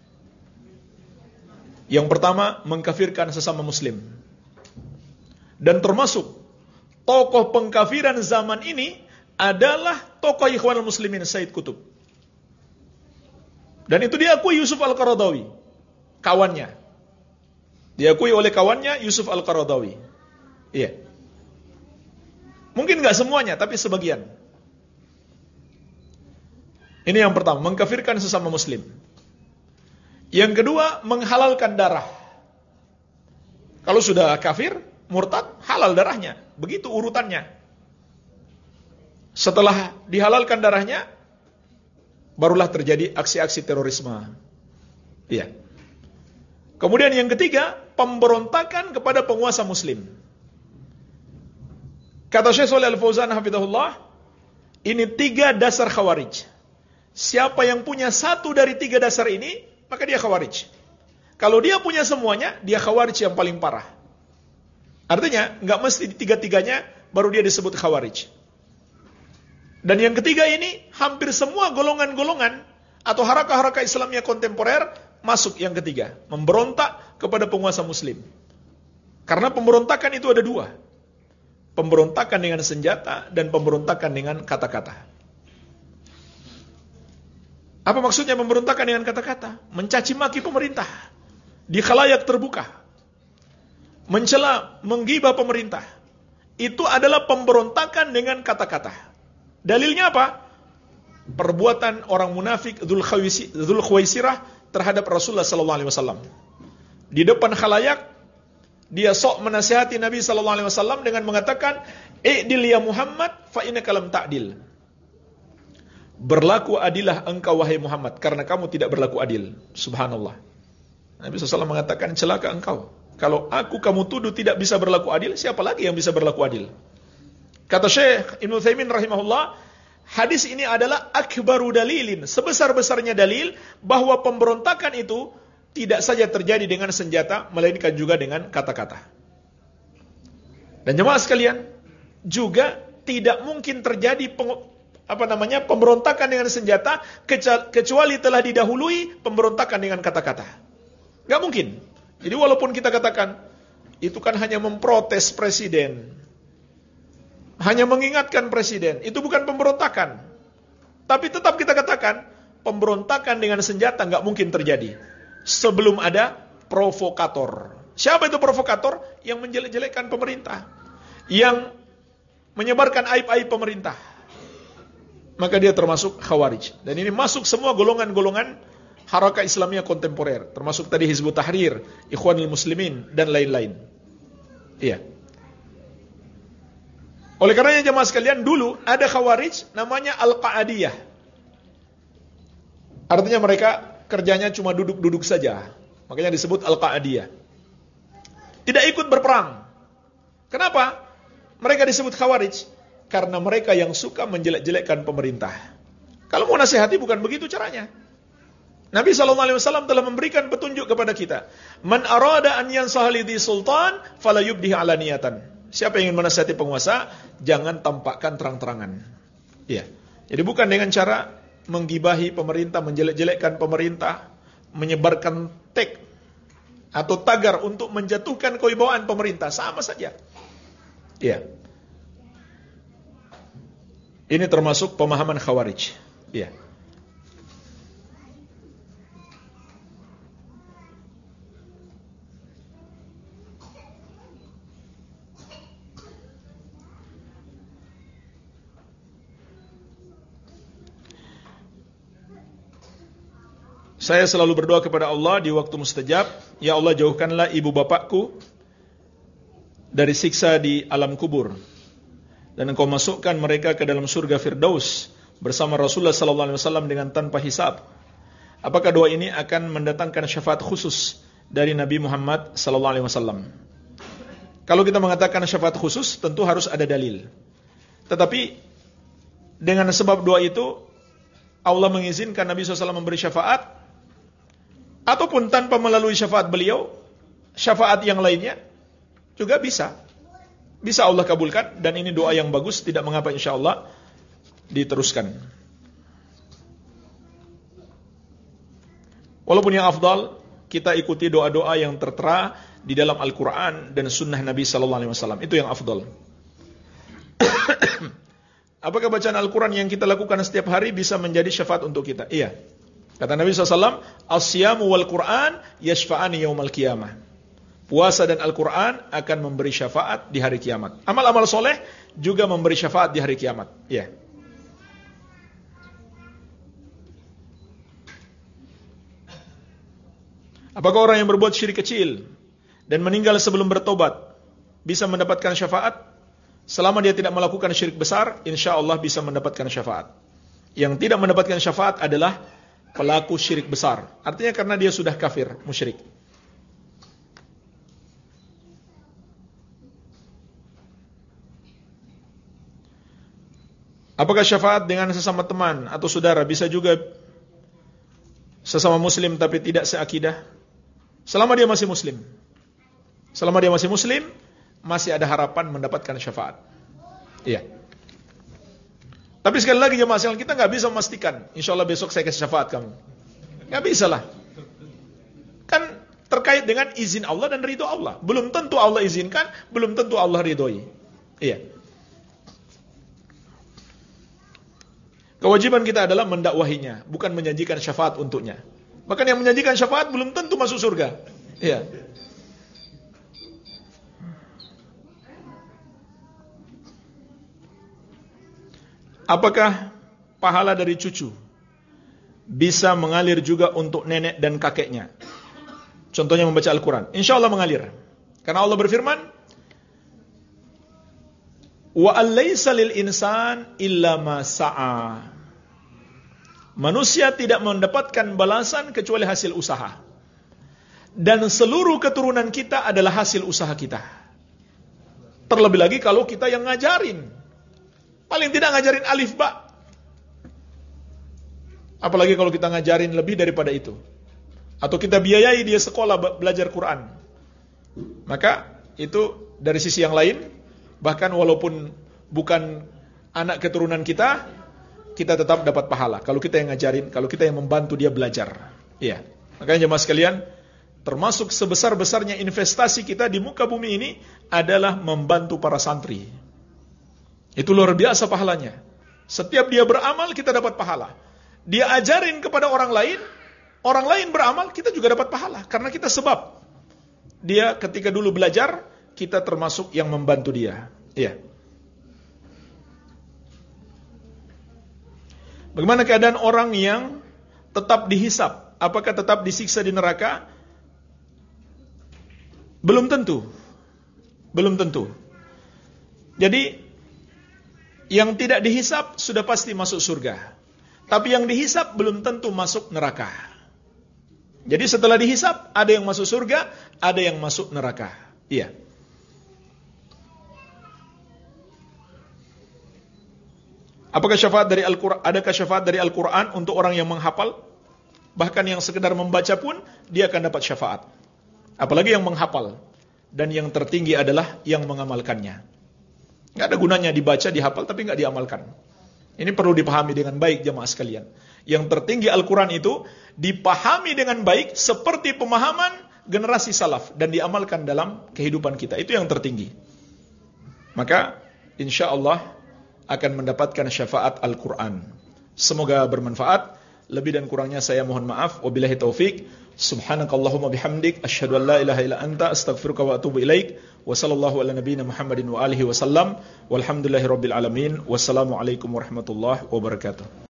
Yang pertama, mengkafirkan sesama muslim. Dan termasuk tokoh pengkafiran zaman ini adalah tokoh Ikhwanul Muslimin Said Qutb. Dan itu diakui Yusuf Al-Qaradawi, kawannya. Diakui oleh kawannya Yusuf Al-Qaradawi. Iya. Mungkin nggak semuanya, tapi sebagian. Ini yang pertama, mengkafirkan sesama muslim. Yang kedua, menghalalkan darah. Kalau sudah kafir, murtad, halal darahnya. Begitu urutannya. Setelah dihalalkan darahnya, barulah terjadi aksi-aksi terorisme. Iya. Kemudian yang ketiga, pemberontakan kepada penguasa muslim. Kata Syekh Shalih Al-Fauzan hafizahullah, ini tiga dasar khawarij. Siapa yang punya satu dari tiga dasar ini, maka dia khawarij. Kalau dia punya semuanya, dia khawarij yang paling parah. Artinya, nggak mesti tiga-tiganya baru dia disebut khawarij. Dan yang ketiga ini, hampir semua golongan-golongan atau harakah-harakah Islamiyah kontemporer masuk yang ketiga, memberontak kepada penguasa muslim. Karena pemberontakan itu ada dua. Pemberontakan dengan senjata dan pemberontakan dengan kata-kata. Apa maksudnya pemberontakan dengan kata-kata? Mencaci maki pemerintah di khalayak terbuka. Mencela, menggibah pemerintah. Itu adalah pemberontakan dengan kata-kata. Dalilnya apa? Perbuatan orang munafik Dzul Khuwaisirah terhadap Rasulullah sallallahu alaihi wasallam. Di depan khalayak dia sok menasihati Nabi sallallahu alaihi wasallam dengan mengatakan, "I'dil ya Muhammad fa innaka lam ta'dil." Berlaku adilah engkau wahai Muhammad karena kamu tidak berlaku adil. Subhanallah. Nabi sallallahu alaihi wasallam mengatakan, celaka engkau. Kalau aku kamu tuduh tidak bisa berlaku adil, siapa lagi yang bisa berlaku adil? Kata Syekh Ibnu Utsaimin rahimahullah, hadis ini adalah akbaru dalilin, sebesar-besarnya dalil bahwa pemberontakan itu tidak saja terjadi dengan senjata, melainkan juga dengan kata-kata. Dan jemaah sekalian, juga tidak mungkin terjadi peng, apa namanya pemberontakan dengan senjata kecuali telah didahului pemberontakan dengan kata-kata. Gak mungkin. Jadi walaupun kita katakan itu kan hanya memprotes presiden, hanya mengingatkan presiden, itu bukan pemberontakan. Tapi tetap kita katakan pemberontakan dengan senjata gak mungkin terjadi sebelum ada provokator. Siapa itu provokator? Yang menjelek-jelekkan pemerintah, yang menyebarkan aib-aib pemerintah. Maka dia termasuk khawarij. Dan ini masuk semua golongan-golongan harakah Islamiyah kontemporer, termasuk tadi Hizbut Tahrir, Ikhwanul Muslimin, dan lain-lain. Iya. Oleh karenanya jemaah sekalian, dulu ada khawarij namanya Al-Qa'adiyah. Artinya mereka kerjanya cuma duduk-duduk saja. Makanya disebut Al-Qa'adiyah. Tidak ikut berperang. Kenapa? Mereka disebut khawarij karena mereka yang suka menjelek-jelekkan pemerintah. Kalau mau nasihati bukan begitu caranya. Nabi sallallahu alaihi wasallam telah memberikan petunjuk kepada kita. Man arada an yansaha lidhi sultan fala yubdihi alaniyatan. Siapa yang ingin menasihati penguasa, jangan tampakkan terang-terangan. Iya. Jadi bukan dengan cara menggibahi pemerintah, menjelek-jelekkan pemerintah, menyebarkan tag atau tagar untuk menjatuhkan kewibawaan pemerintah, sama saja. Iya. Ini termasuk pemahaman khawarij. Iya. Saya selalu berdoa kepada Allah di waktu mustajab, ya Allah jauhkanlah ibu bapakku dari siksa di alam kubur, dan Engkau masukkan mereka ke dalam surga Firdaus bersama Rasulullah sallallahu alaihi wasallam dengan tanpa hisab. Apakah doa ini akan mendatangkan syafaat khusus dari Nabi Muhammad sallallahu alaihi wasallam? Kalau kita mengatakan syafaat khusus, tentu harus ada dalil. Tetapi dengan sebab doa itu Allah mengizinkan Nabi sallallahu alaihi wasallam memberi syafaat, ataupun tanpa melalui syafaat beliau, syafaat yang lainnya juga bisa. Bisa Allah kabulkan, dan ini doa yang bagus, tidak mengapa insyaallah diteruskan. Walaupun yang afdal, kita ikuti doa-doa yang tertera di dalam Al-Quran dan sunnah Nabi sallallahu alaihi wasallam. Itu yang afdal. Apakah bacaan Al-Quran yang kita lakukan setiap hari bisa menjadi syafaat untuk kita? Iya. Kata Nabi sallallahu alaihi wasallam, as-siyamu wal Qur'an yashfa'ani yaumal qiyamah. Puasa dan Al-Quran akan memberi syafaat di hari kiamat. Amal-amal soleh juga memberi syafaat di hari kiamat. Ya. Apakah orang yang berbuat syirik kecil dan meninggal sebelum bertobat bisa mendapatkan syafaat? Selama dia tidak melakukan syirik besar, insya Allah bisa mendapatkan syafaat. Yang tidak mendapatkan syafaat adalah pelaku syirik besar. Artinya karena dia sudah kafir, musyrik. Apakah syafaat dengan sesama teman atau saudara bisa juga sesama muslim tapi tidak seakidah? Selama dia masih muslim. Selama dia masih muslim, masih ada harapan mendapatkan syafaat. Iya. Tapi sekali lagi jemaah sekalian, kita nggak bisa memastikan, insya Allah besok saya kasih syafaat kamu. Nggak bisa lah. Kan terkait dengan izin Allah dan ridho Allah. Belum tentu Allah izinkan, belum tentu Allah ridhoi. Iya. Kewajiban kita adalah mendakwahinya, bukan menjanjikan syafaat untuknya. Bahkan yang menjanjikan syafaat belum tentu masuk surga. Iya. Apakah pahala dari cucu bisa mengalir juga untuk nenek dan kakeknya? Contohnya membaca Al-Quran. Insya Allah mengalir. Karena Allah berfirman, wa allaysa lil insan illa ma sa'a. Manusia tidak mendapatkan balasan kecuali hasil usaha. Dan seluruh keturunan kita adalah hasil usaha kita. Terlebih lagi kalau kita yang ngajarin. Paling tidak ngajarin alif ba. Apalagi kalau kita ngajarin lebih daripada itu. Atau kita biayai dia sekolah belajar Quran. Maka itu dari sisi yang lain, bahkan walaupun bukan anak keturunan kita, kita tetap dapat pahala. Kalau kita yang ngajarin, kalau kita yang membantu dia belajar. Iya. Makanya jemaah sekalian, termasuk sebesar-besarnya investasi kita di muka bumi ini adalah membantu para santri. Itu luar biasa pahalanya. Setiap dia beramal, kita dapat pahala. Dia ajarin kepada orang lain, orang lain beramal, kita juga dapat pahala. Karena kita sebab. Dia ketika dulu belajar, kita termasuk yang membantu dia. Iya. Bagaimana keadaan orang yang tetap dihisap? Apakah tetap disiksa di neraka? Belum tentu. Belum tentu. Jadi, yang tidak dihisap sudah pasti masuk surga. Tapi yang dihisap belum tentu masuk neraka. Jadi setelah dihisap, ada yang masuk surga, ada yang masuk neraka. Iya. Apakah syafaat dari Al-Quran? Adakah syafaat dari Al-Quran untuk orang yang menghafal? Bahkan yang sekedar membaca pun, dia akan dapat syafaat. Apalagi yang menghafal. Dan yang tertinggi adalah yang mengamalkannya. Nggak ada gunanya dibaca, dihafal, tapi nggak diamalkan. Ini perlu dipahami dengan baik jemaah sekalian. Yang tertinggi Al-Quran itu dipahami dengan baik seperti pemahaman generasi salaf. Dan diamalkan dalam kehidupan kita. Itu yang tertinggi. Maka insya Allah akan mendapatkan syafaat Al-Quran. Semoga bermanfaat. Lebih dan kurangnya saya mohon maaf. Wabillahi taufik. Subhanakallahumma bihamdik. Asyhadu an la ilaha illa anta. Astaghfiruka wa atubu ilaik. Wa sallallahu ala nabiyina Muhammadin wa alihi wa sallam. Walhamdulillahi rabbil alamin. Wassalamualaikum warahmatullahi wabarakatuh.